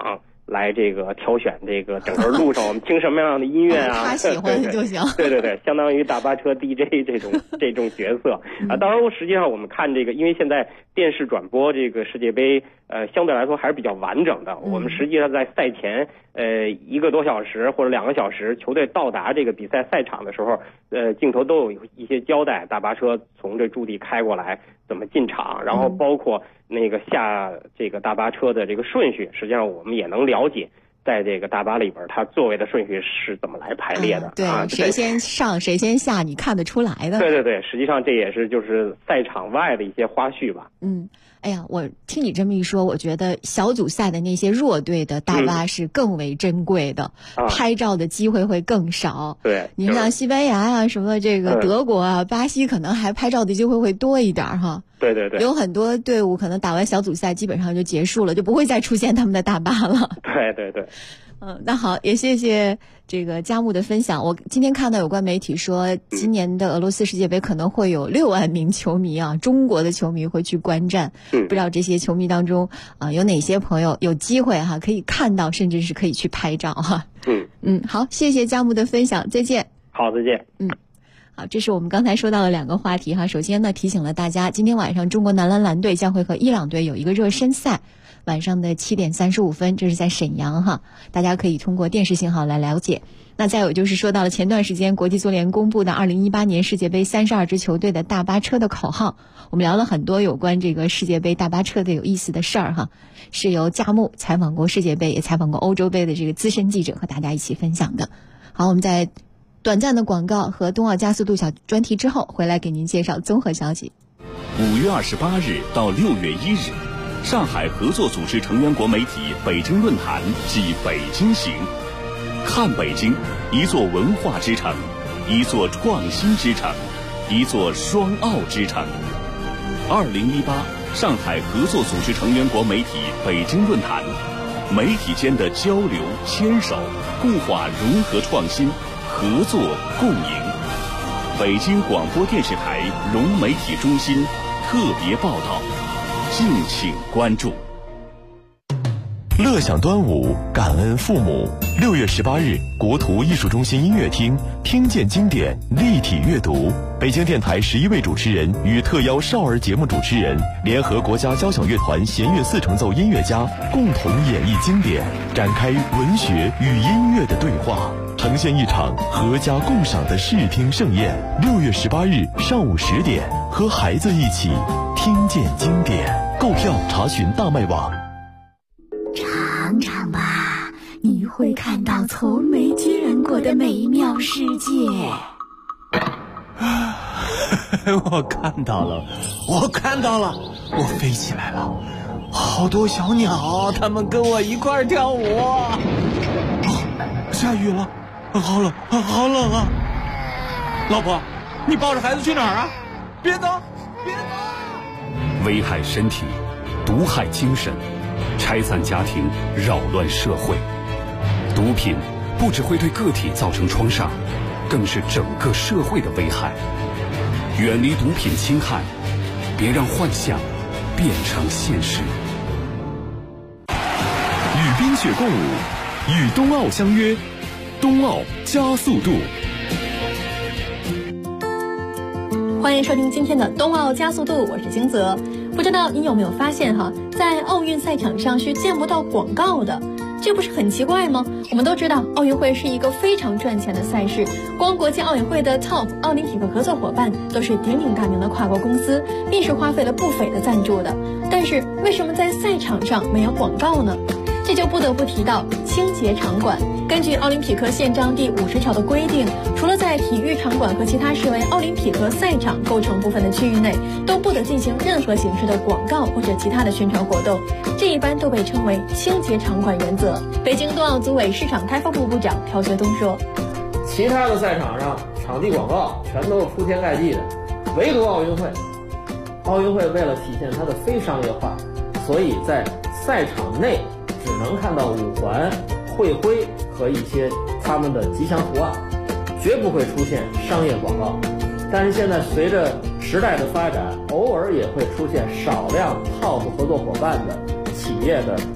来这个挑选这个整个路上我们听什么样的音乐啊， 他喜欢就行。 对，相当于大巴车 DJ 这种角色啊。当然，实际上我们看这个，因为现在电视转播这个世界杯，相对来说还是比较完整的。我们实际上在赛前1个多小时或者2个小时，球队到达这个比赛赛场的时候，镜头都有一些交代，大巴车从这驻地开过来怎么进场，然后包括那个下这个大巴车的这个顺序，实际上我们也能了解，在这个大巴里边它座位的顺序是怎么来排列的。 对，谁先上谁先下，你看得出来的。 对，实际上这也是就是赛场外的一些花絮吧。 哎呀，我听你这么一说，我觉得小组赛的那些弱队的大巴是更为珍贵的，拍照的机会会更少。 对， 你像西班牙啊，什么这个德国啊、巴西，可能还拍照的机会会多一点哈。 对， 有很多队伍可能打完小组赛基本上就结束了，就不会再出现他们的大巴了。 对。 那好，也谢谢这个佳木的分享。我今天看到有关媒体说，今年的俄罗斯世界杯可能会有6万名球迷啊，中国的球迷会去观战。不知道这些球迷当中有哪些朋友有机会可以看到，甚至是可以去拍照哈。好，谢谢佳木的分享，再见。 好，再见。 好，这是我们刚才说到的2个话题哈。首先呢，提醒了大家，今天晚上中国男篮蓝队将会和伊朗队有一个热身赛。晚上的7点35分，这是在沈阳哈，大家可以通过电视信号来了解。那再有就是说到了前段时间国际足联公布的2018年世界杯32支球队的大巴车的口号，我们聊了很多有关这个世界杯大巴车的有意思的事儿哈，是由佳木采访过世界杯也采访过欧洲杯的这个资深记者和大家一起分享的。好，我们在短暂的广告和冬奥加速度小专题之后回来给您介绍综合消息。 5月28日到6月1日，上海合作组织成员国媒体北京论坛暨北京行，看北京，一座文化之城，一座创新之城，一座双奥之城。2018上海合作组织成员国媒体北京论坛，媒体间的交流、牵手、固化融合创新，合作共赢。北京广播电视台融媒体中心特别报道，敬请关注。 乐享端午，感恩父母。6月18日，国图艺术中心音乐厅听见经典立体阅读，北京电台11位主持人与特邀少儿节目主持人联合国家交响乐团弦乐4重奏音乐家共同演绎经典，展开文学与音乐的对话，呈现一场合家共赏的视听盛宴。6月18日上午10点，和孩子一起听见经典。购票查询大麦网。 尝尝吧，你会看到从没见过的美妙世界。 我看到了，我飞起来了，好多小鸟，它们跟我一块跳舞。下雨了，好冷啊！老婆，你抱着孩子去哪儿啊？别走！ 危害身体，毒害精神，拆散家庭，扰乱社会。毒品不只会对个体造成创伤，更是整个社会的危害。远离毒品侵害，别让幻想变成现实。 与冰雪共舞，与冬奥相约，冬奥加速度。 欢迎收听今天的冬奥加速度，我是金泽。不知道你有没有发现在奥运赛场上是见不到广告的，这不是很奇怪吗？我们都知道奥运会是一个非常赚钱的赛事，光国际奥委会的 TOP 奥林匹克合作伙伴都是鼎鼎大名的跨国公司，并是花费了不菲的赞助的。但是为什么在赛场上没有广告呢？这就不得不提到清洁场馆。根据奥林匹克宪章第50条的规定，除了在体育场馆和其他视为奥林匹克赛场构成部分的区域内，都不得进行任何形式的广告或者其他的宣传活动，这一般都被称为清洁场馆原则。北京冬奥组委市场开发部部长朴学东说， 其他的赛场上场地广告全都是铺天盖地的，唯独奥运会为了体现它的非商业化，所以在赛场内只能看到五环、会徽和一些他们的吉祥图案，绝不会出现商业广告。但是现在随着时代的发展，偶尔也会出现少量 TOP 合作伙伴的企业的不得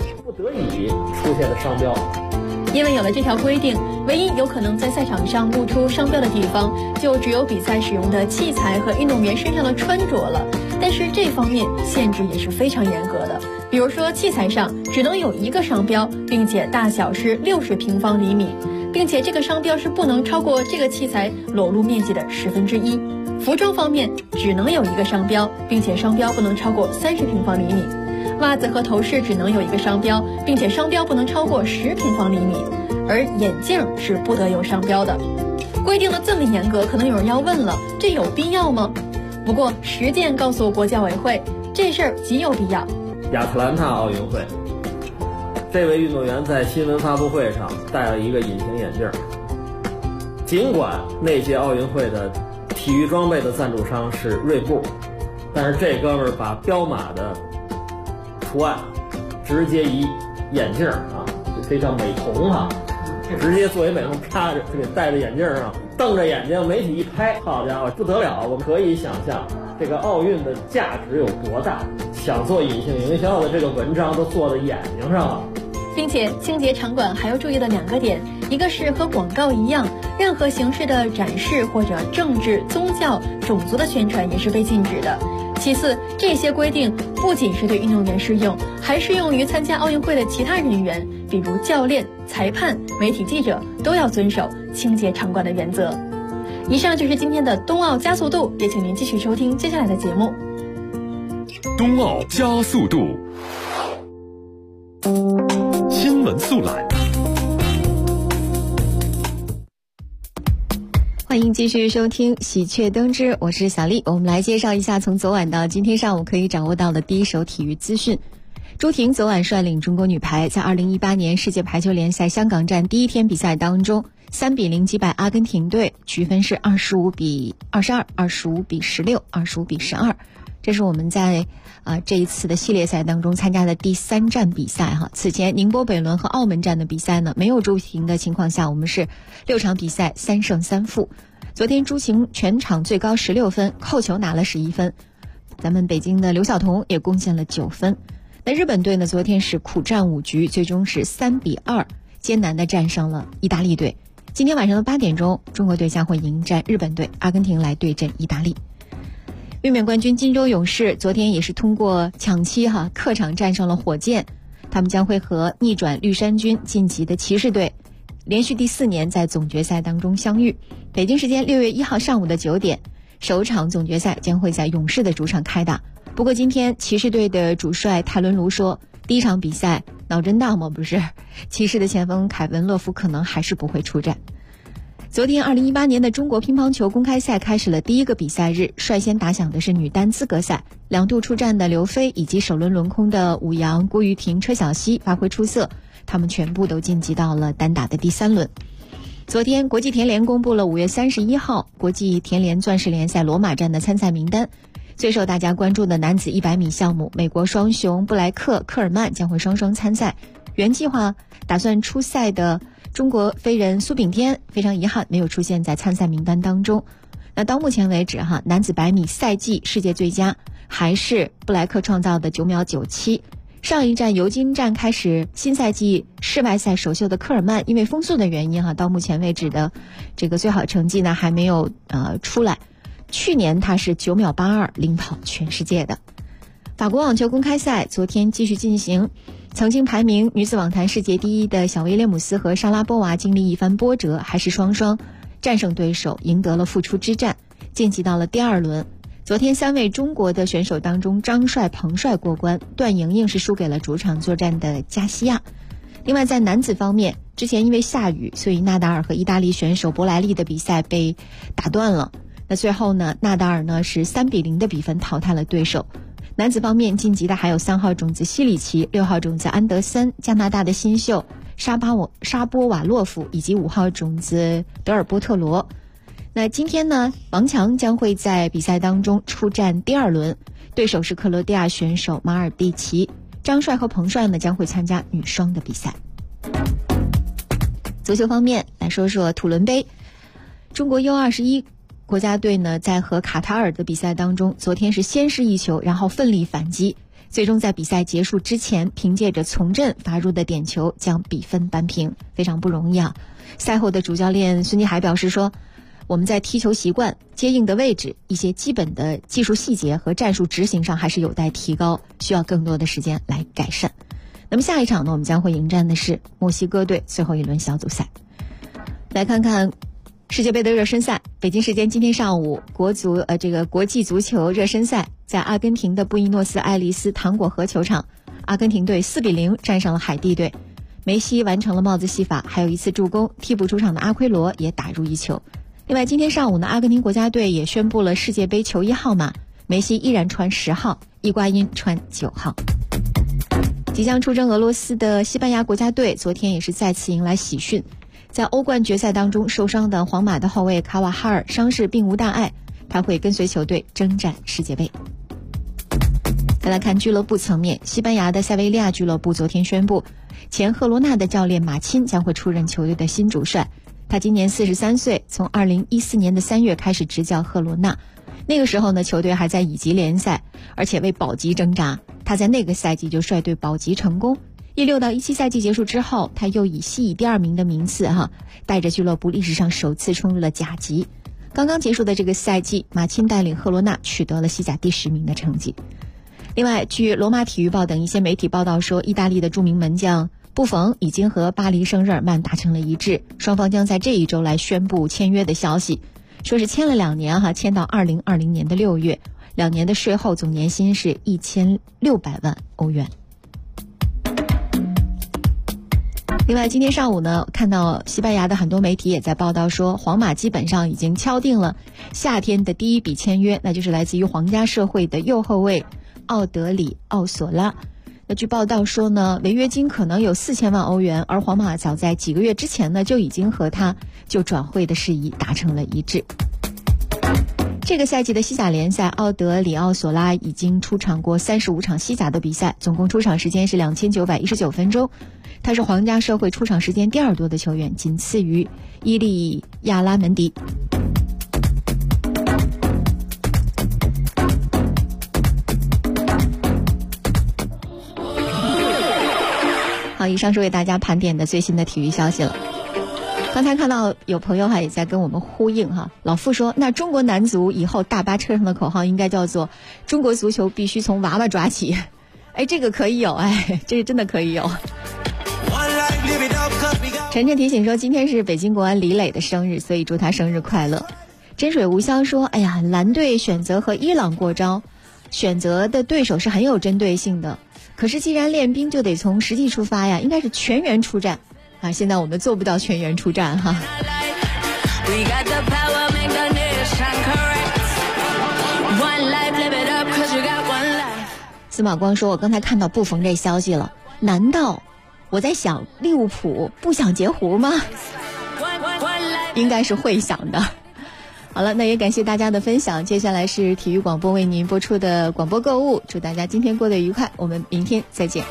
可以出现的商标。 因为有了这条规定，唯一有可能在赛场上露出商标的地方，就只有比赛使用的器材和运动员身上的穿着了。但是这方面限制也是非常严格的，比如说器材上只能有一个商标，并且大小是60平方厘米，并且这个商标是不能超过这个器材裸露面积的1/10。服装方面只能有一个商标，并且商标不能超过30平方厘米。袜子和头饰只能有一个商标，并且商标不能超过10平方厘米，而眼镜是不得有商标的。规定的这么严格，可能有人要问了，这有必要吗？不过实践告诉国教委会，这事儿极有必要。 亚特兰大奥运会，这位运动员在新闻发布会上戴了一个隐形眼镜。尽管那届奥运会的体育装备的赞助商是锐步，但是这哥们儿把彪马的图案直接以眼镜非常美瞳直接作为美瞳插着，就给戴着眼镜瞪着眼睛，媒体一拍，好家伙，不得了！我们可以想象这个奥运的价值有多大，想做隐性营销的这个文章都做在眼睛上了。 并且清洁场馆还要注意的2个点，一个是和广告一样，任何形式的展示或者政治、宗教、种族的宣传也是被禁止的。其次，这些规定不仅是对运动员适用，还适用于参加奥运会的其他人员，比如教练、裁判、媒体记者，都要遵守清洁场馆的原则。以上就是今天的冬奥加速度，也请您继续收听接下来的节目。 冬奥加速度，新闻速览。 欢迎继续收听喜鹊登枝，我是小丽。我们来介绍一下从昨晚到今天上午可以掌握到的第一手体育资讯。朱婷昨晚率领中国女排在2018年世界排球联赛香港站第一天比赛当中3比0击败阿根廷队，局分是25比22、25比16、25比12。这是我们在这一次的系列赛当中参加的第3站比赛哈。此前宁波北仑和澳门站的比赛呢，没有朱婷的情况下，我们是6场比赛3胜3负。昨天朱婷全场最高16分，扣球拿了11分。咱们北京的刘晓彤也贡献了9分。那日本队呢，昨天是苦战5局，最终是3比2艰难地战胜了意大利队。今天晚上的8点钟，中国队将会迎战日本队，阿根廷来对阵意大利。卫冕冠军金州勇士昨天也是通过抢七客场战胜了火箭，他们将会和逆转绿衫军晋级的骑士队连续第4年在总决赛当中相遇。北京时间6月1号上午的9点，首场总决赛将会在勇士的主场开打。不过今天骑士队的主帅泰伦卢说，第一场比赛脑震荡吗？不是，骑士的前锋凯文勒夫可能还是不会出战。昨天2018年的中国乒乓球公开赛开始了第一个比赛日，率先打响的是女单资格赛，2度出战的刘飞以及首轮轮空的武阳、郭玉婷、车晓曦发挥出色，他们全部都晋级到了单打的第3轮。昨天国际田联公布了5月31号国际田联钻石联赛罗马站的参赛名单，最受大家关注的男子100米项目，美国双雄布莱克、科尔曼将会双双参赛。原计划打算出赛的中国飞人苏炳添非常遗憾没有出现在参赛名单当中。那到目前为止男子100米赛季世界最佳还是布莱克创造的9秒97。上一站尤金站开始新赛季世外赛首秀的科尔曼，因为风速的原因到目前为止的这个最好成绩呢还没有出来。去年他是9秒82领跑全世界的。法国网球公开赛昨天继续进行，曾经排名女子网坛世界第一的小威廉姆斯和莎拉波娃经历一番波折，还是双双战胜对手，赢得了复出之战，晋级到了第2轮。昨天3位中国的选手当中，张帅、彭帅过关，段莹莹是输给了主场作战的加西亚。另外在男子方面，之前因为下雨，所以纳达尔和意大利选手博莱利的比赛被打断了。那最后呢，纳达尔呢是3比0的比分淘汰了对手。男子方面晋级的还有3号种子西里奇、6号种子安德森、加拿大的新秀沙波瓦洛夫以及5号种子德尔波特罗。那今天呢，王强将会在比赛当中出战第2轮，对手是克罗地亚选手马尔蒂奇。张帅和彭帅呢将会参加女双的比赛。足球方面来说说土伦杯，中国 U21国家队呢在和卡塔尔的比赛当中，昨天是先失一球，然后奋力反击， 最终在比赛结束之前，凭借着从阵罚入的点球将比分扳平，非常不容易啊。赛后的主教练孙继海表示说，我们在踢球习惯、接应的位置、一些基本的技术细节和战术执行上还是有待提高，需要更多的时间来改善。那么下一场呢，我们将会迎战的是墨西哥队最后一轮小组赛。来看看世界杯的热身赛，北京时间今天上午，国际足球热身赛在阿根廷的布宜诺斯艾利斯糖果河球场，阿根廷队4-0战胜了海地队。梅西完成了帽子戏法，还有一次助攻，替补出场的阿奎罗也打入一球。另外今天上午呢，阿根廷国家队也宣布了世界杯球衣号码，梅西依然穿10号，伊瓜因穿9号。即将出征俄罗斯的西班牙国家队昨天也是再次迎来喜讯，在欧冠决赛当中受伤的皇马的后卫卡瓦哈尔伤势并无大碍，他会跟随球队征战世界杯。再来看俱乐部层面，西班牙的塞维利亚俱乐部昨天宣布，前赫罗纳的教练马钦将会出任球队的新主帅。他今年43岁，从2014年的3月开始执教赫罗纳。那个时候呢，球队还在乙级联赛，而且为保级挣扎。他在那个赛季就率队保级成功。16到17赛季结束之后，他又以西乙第2名的名次带着俱乐部历史上首次冲入了甲级。刚刚结束的这个赛季，马钦带领赫罗纳取得了西甲第10名的成绩。另外，据罗马体育报等一些媒体报道说，意大利的著名门将布冯已经和巴黎圣日耳曼达成了一致，双方将在这一周来宣布签约的消息，说是签了2年签到2020年的6月，2年的税后总年薪是1600万欧元。另外今天上午呢，看到西班牙的很多媒体也在报道说，皇马基本上已经敲定了夏天的第一笔签约，那就是来自于皇家社会的右后卫奥德里奥索拉。那据报道说呢，违约金可能有4000万欧元，而皇马早在几个月之前呢，就已经和他就转会的事宜达成了一致。这个赛季的西甲联赛，奥德里奥索拉已经出场过35场西甲的比赛，总共出场时间是2919分钟。他是皇家社会出场时间第2多的球员，仅次于伊利亚拉门迪。好，以上是为大家盘点的最新的体育消息了。刚才看到有朋友也在跟我们呼应老傅说，那中国男足以后大巴车上的口号应该叫做中国足球必须从娃娃抓起。这个可以有，这个真的可以有。晨晨提醒说，今天是北京国安李磊的生日，所以祝他生日快乐。真水无香说，蓝队选择和伊朗过招，选择的对手是很有针对性的，可是既然练兵就得从实际出发呀，应该是全员出战现在我们做不到全员出战司马光说，我刚才看到布冯这消息了，难道我在想利物浦不想截胡吗？应该是会想的。好了，那也感谢大家的分享，接下来是体育广播为您播出的广播购物，祝大家今天过得愉快，我们明天再见。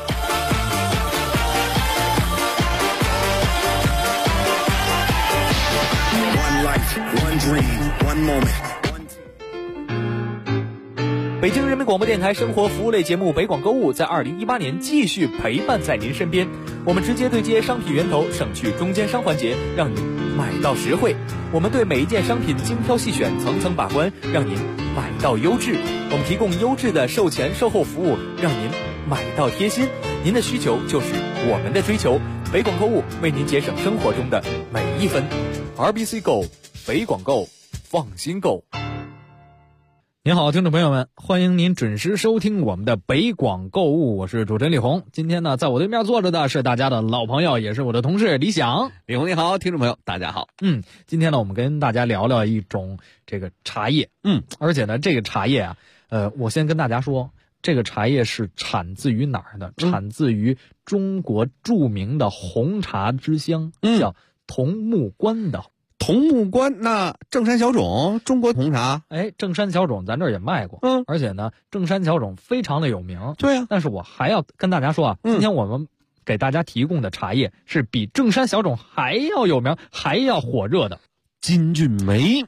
北京人民广播电台生活服务类节目北广购物在2018年继续陪伴在您身边，我们直接对接商品源头，省去中间商环节，让您买到实惠。我们对每一件商品精挑细选，层层把关，让您买到优质。我们提供优质的售前售后服务，让您买到贴心。您的需求就是我们的追求，北广购物为您节省生活中的每一分。RBC Go， 北广购，放心购。 您好，听众朋友们，欢迎您准时收听我们的北广购物，我是主持人李红。今天呢，在我对面坐着的是大家的老朋友，也是我的同事李想。 李红你好，听众朋友大家好。 今天呢，我们跟大家聊聊一种这个茶叶。而且呢，这个茶叶我先跟大家说，这个茶叶是产自于哪儿的？产自于中国著名的红茶之乡，叫桐木关的。 桐木关，那正山小种，中国红茶。 正山小种咱这儿也卖过。而且呢，正山小种非常的有名。 对呀。 但是我还要跟大家说今天我们给大家提供的茶叶是比正山小种还要有名、还要火热的金骏眉。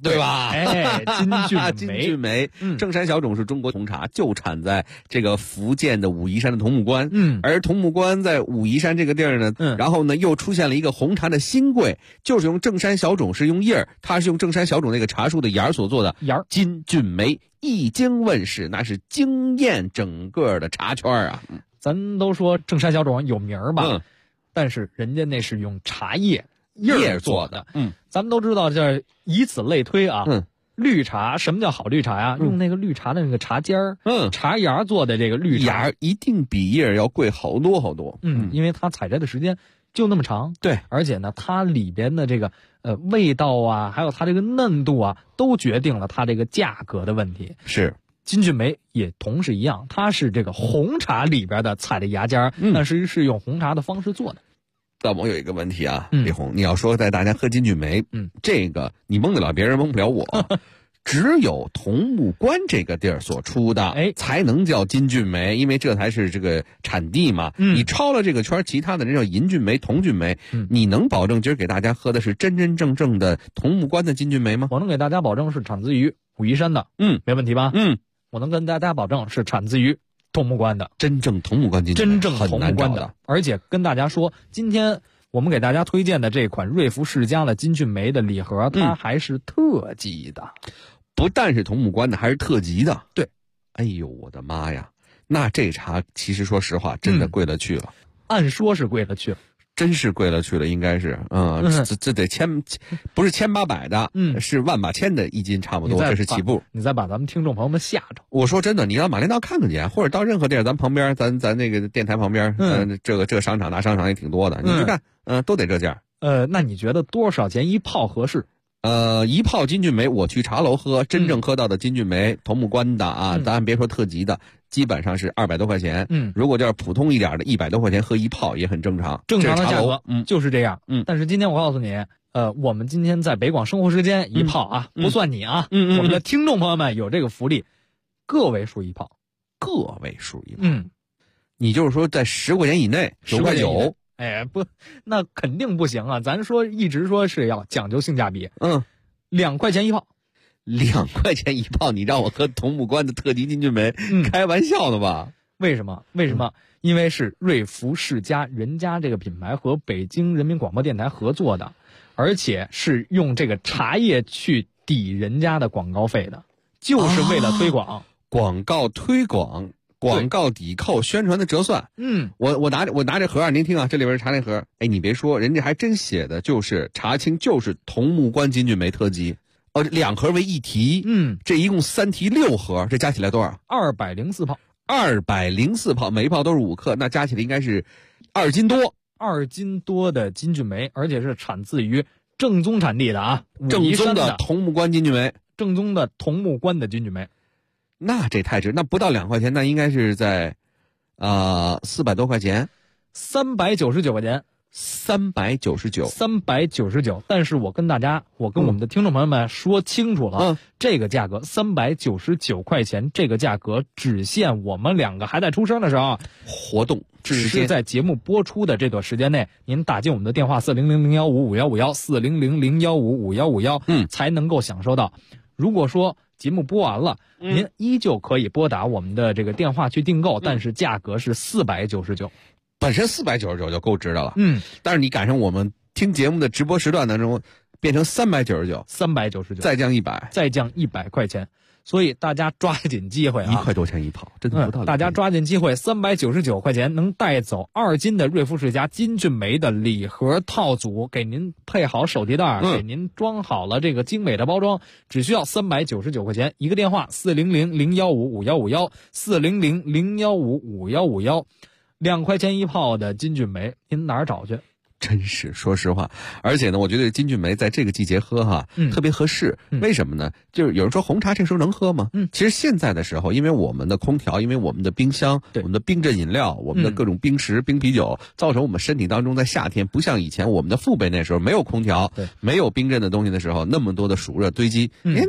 对吧？ 哎，金骏眉， 正山小种是中国红茶，就产在这个福建的武夷山的桐木关。而桐木关在武夷山这个地儿呢，然后呢又出现了一个红茶的新贵，就是用正山小种，是用叶儿，它是用正山小种那个茶树的芽所做的芽。 金骏眉一经问世，那是惊艳整个的茶圈啊。 咱都说正山小种有名吧，但是人家那是用茶叶做的。咱们都知道，这以此类推啊。绿茶，什么叫好绿茶呀？用那个绿茶的那个茶尖儿，茶芽做的这个绿茶， 芽一定比叶要贵好多好多。 因为它采摘的时间就那么长。 对， 而且呢，它里边的这个味道啊，还有它这个嫩度啊，都决定了它这个价格的问题。 是。 金骏眉也同是一样，它是这个红茶里边的采的芽尖儿，但是用红茶的方式做的。 大王有一个问题啊，李红，你要说带大家喝金骏眉，这个你蒙得了别人，蒙不了我。只有桐木关这个地儿所出的，才能叫金骏眉，因为这才是这个产地嘛。你超了这个圈，其他的人叫银骏眉、铜骏眉，你能保证今儿给大家喝的是真真正正的桐木关的金骏眉吗？ 我能给大家保证是产自于武夷山的，没问题吧？我能跟大家保证是产自于桐木关的， 真正桐木关金骏眉， 真正桐木关的。而且跟大家说，今天我们给大家推荐的这款瑞福世家的金骏眉的礼盒，它还是特级的。 不但是桐木关的，还是特级的。 对， 哎呦我的妈呀！那这茶其实说实话，真的贵了去了。 按说是贵了去了， 真是贵了去了，应该是，这得不是1800的，是万把千的一斤差不多，这是起步。 你再把咱们听众朋友们吓着。 我说真的，你到马连道看看去，或者到任何地儿，咱旁边，咱那个电台旁边，这个商场大商场也挺多的，你去看，都得这价。 那你觉得多少钱一泡合适？ 一泡金骏眉，我去茶楼喝，真正喝到的金骏眉桐木关的啊，咱别说特级的，基本上是200多块钱。如果就是普通一点的，100多块钱喝一泡也很正常。 正常的价格，就是这样。但是今天我告诉你，我们今天在北广生活时间一泡啊，不算你啊，我们的听众朋友们有这个福利，个位数一泡， 个位数一泡。你就是说在10块钱以内，9块9。 哎，不，那肯定不行啊！咱说一直说是要讲究性价比。2块钱一泡 ，2块钱一泡，你让我喝桐木关的特级金骏眉，开玩笑的吧？ 为什么？因为是瑞福世家人家这个品牌和北京人民广播电台合作的，而且是用这个茶叶去抵人家的广告费的，就是为了推广。 广告推广。广告抵扣，宣传的折算。我拿这盒啊，您听啊，这里边是茶那盒。哎，你别说，人家还真写的就是茶青，就是桐木关金骏眉特级。2盒为1提。这一共3提6盒，这加起来多少 ？204泡。 204泡，每一泡都是5克，那加起来应该是2斤多。 2斤多的金骏眉，而且是产自于正宗产地的啊， 正宗的桐木关金骏眉， 正宗的桐木关的金骏眉。 那这太值，那不到2块钱，那应该是在，400多块钱 ，399块钱 ，399。 但是我跟我们的听众朋友们说清楚了，这个价格399块钱，这个价格只限我们2个还在出生的时候， 活动只是在节目播出的这段时间内，您打进我们的电话400015551，4000151，才能够享受到。如果说节目播完了，您依旧可以拨打我们的这个电话去订购，但是价格是499， 本身499就够值的了。但是你赶上我们听节目的直播时段当中，变成399，再降100 块钱。所以大家抓紧机会啊 ！1块多钱一泡，真的不到。 大家抓紧机会，399块钱能带走2斤的瑞福世家金骏眉的礼盒套组，给您配好手提袋，给您装好了这个精美的包装，只需要399块钱。一个电话400015551，400015551，2块钱一泡的金骏眉，您哪儿找去？ 真是说实话，而且呢，我觉得金骏眉在这个季节喝哈，特别合适。为什么呢？就是有人说红茶这时候能喝吗？其实现在的时候，因为我们的空调，因为我们的冰箱，我们的冰镇饮料，我们的各种冰食、冰啤酒，造成我们身体当中在夏天不像以前我们的父辈那时候没有空调、没有冰镇的东西的时候，那么多的暑热堆积，连出门都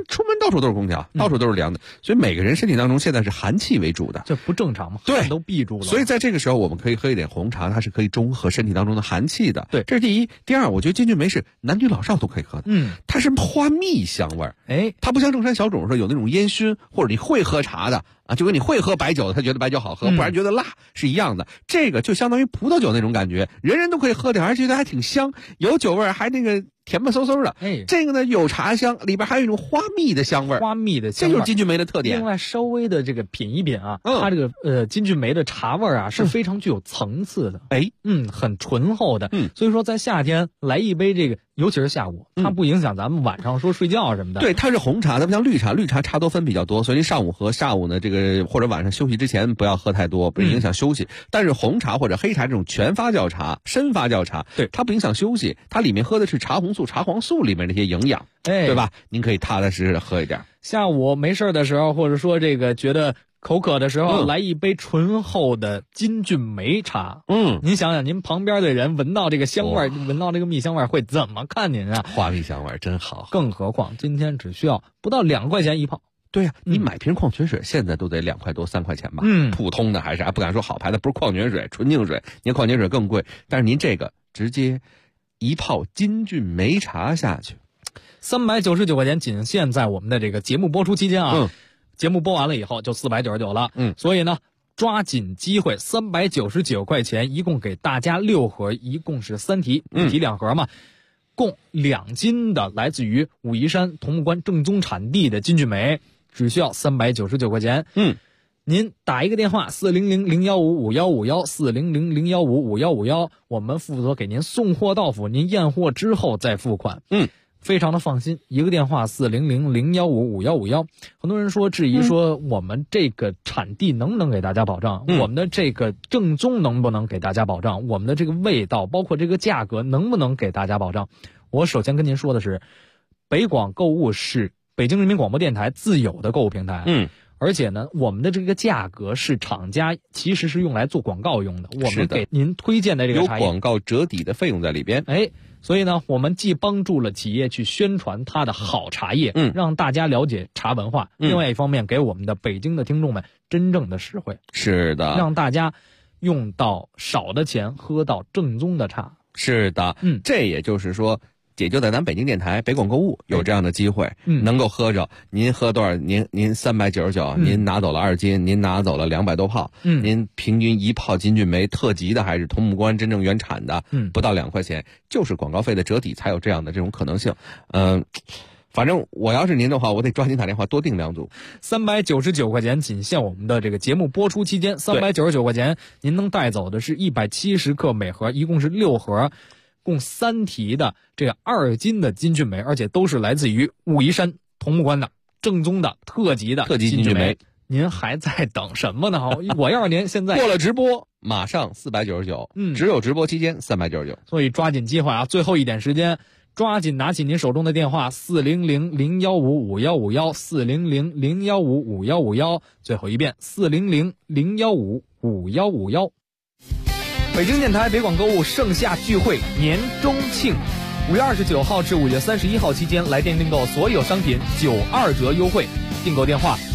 到处都是空调，到处都是凉的，所以每个人身体当中现在是寒气为主的， 这不正常吗？ 对， 汗都闭住了。 所以在这个时候，我们可以喝一点红茶，它是可以中和身体当中的寒气的。 对， 这是第一。第二，我觉得金骏眉是男女老少都可以喝的。它是花蜜香味儿。它不像正山小种说有那种烟熏，或者你会喝茶的啊，就跟你会喝白酒，他觉得白酒好喝，不然觉得辣是一样的。这个就相当于葡萄酒那种感觉，人人都可以喝点，而且觉得还挺香，有酒味儿，还那个甜不嗖嗖的。这个呢有茶香，里边还有一种花蜜的香味儿。 花蜜的香味， 这就是金骏眉的特点。 另外稍微的这个品一品啊，它这个金骏眉的茶味啊是非常具有层次的。很醇厚的。所以说在夏天来一杯这个，尤其是下午，它不影响咱们晚上说睡觉什么的。 对，它是红茶，它不像绿茶，绿茶茶多酚比较多，所以您上午喝，下午呢这个或者晚上休息之前不要喝太多，不影响休息。但是红茶或者黑茶这种全发酵茶、深发酵茶，对，它不影响休息，它里面喝的是茶红素、茶黄素里面那些营养，对吧？您可以踏踏实实的喝一点。 下午没事的时候，或者说这个觉得口渴的时候，来一杯醇厚的金骏眉茶。您想想，您旁边的人闻到这个香味，闻到这个蜜香味会怎么看您啊？ 花蜜香味真好。 更何况今天只需要不到2块钱一泡。 对呀，你买瓶矿泉水现在都得2块多3块钱吧？普通的还是不敢说好牌的，不是矿泉水，纯净水，您矿泉水更贵。但是您这个直接一泡金骏眉茶下去 ，399块钱，仅限在我们的这个节目播出期间啊。节目播完了以后就499了。所以呢，抓紧机会，399块钱，一共给大家6盒，一共是3提，一提2盒嘛。共2斤的来自于武夷山桐木关正宗产地的金骏眉，只需要399块钱。您打一个电话400-015-5151，400-015-5151，我们负责给您送货到府，您验货之后再付款。非常的放心，一个电话400-015-5151。很多人说质疑说我们这个产地能不能给大家保障，我们的这个正宗能不能给大家保障，我们的这个味道包括这个价格能不能给大家保障。我首先跟您说的是，北广购物是北京人民广播电台自有的购物平台。而且呢，我们的这个价格是厂家其实是用来做广告用的，我们给您推荐的这个茶叶有广告折抵的费用在里边。 所以呢，我们既帮助了企业去宣传它的好茶叶，让大家了解茶文化，另外一方面给我们的北京的听众们真正的实惠。 是的， 让大家用到少的钱喝到正宗的茶。 是的，这也就是说，也就在咱北京电台北广购物有这样的机会，能够喝着。您喝多少？您399，您拿走了2斤，您拿走了200多泡，您平均一泡金骏眉特级的还是桐木关真正原产的，不到2块钱，就是广告费的折抵才有这样的这种可能性。反正我要是您的话，我得抓紧打电话多订2组。 399块钱，仅限我们的这个节目播出期间。399块钱，您能带走的是170克每盒，一共是6盒。共3提的这个2斤的金骏眉，而且都是来自于武夷山桐木关的正宗的特级金骏眉。您还在等什么呢？我要是您现在过了直播，马上499，只有直播期间399。 所以抓紧机会啊！最后一点时间，抓紧拿起您手中的电话400-015-5151，400-015-5151，最后一遍400-015-5151。北京电台北广购物盛夏聚会年中庆，5月29号至5月31号期间，来电订购所有商品92折优惠。订购电话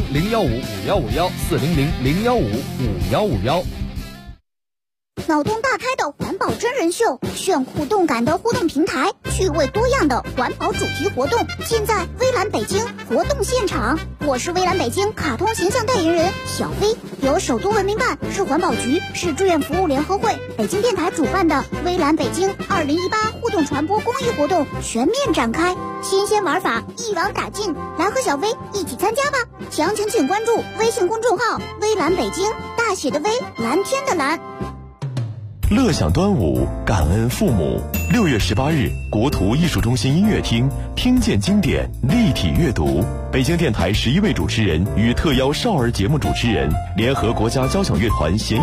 400-015-5151，400-015-5151。 脑洞大开的环保真人秀，炫酷动感的互动平台，趣味多样的环保主题活动，尽在微蓝北京活动现场。我是微蓝北京卡通形象代言人小飞，由首都文明办、市环保局、市志愿服务联合会、北京电台主办的微蓝北京2018互动传播公益活动全面展开，新鲜玩法一网打尽，来和小飞一起参加吧！详情请关注微信公众号微蓝北京，大写的微，蓝天的蓝。 乐享端午，感恩父母。6月18日，国图艺术中心音乐厅，听见经典，立体阅读。北京电台11位主持人与特邀少儿节目主持人联合国家交响乐团弦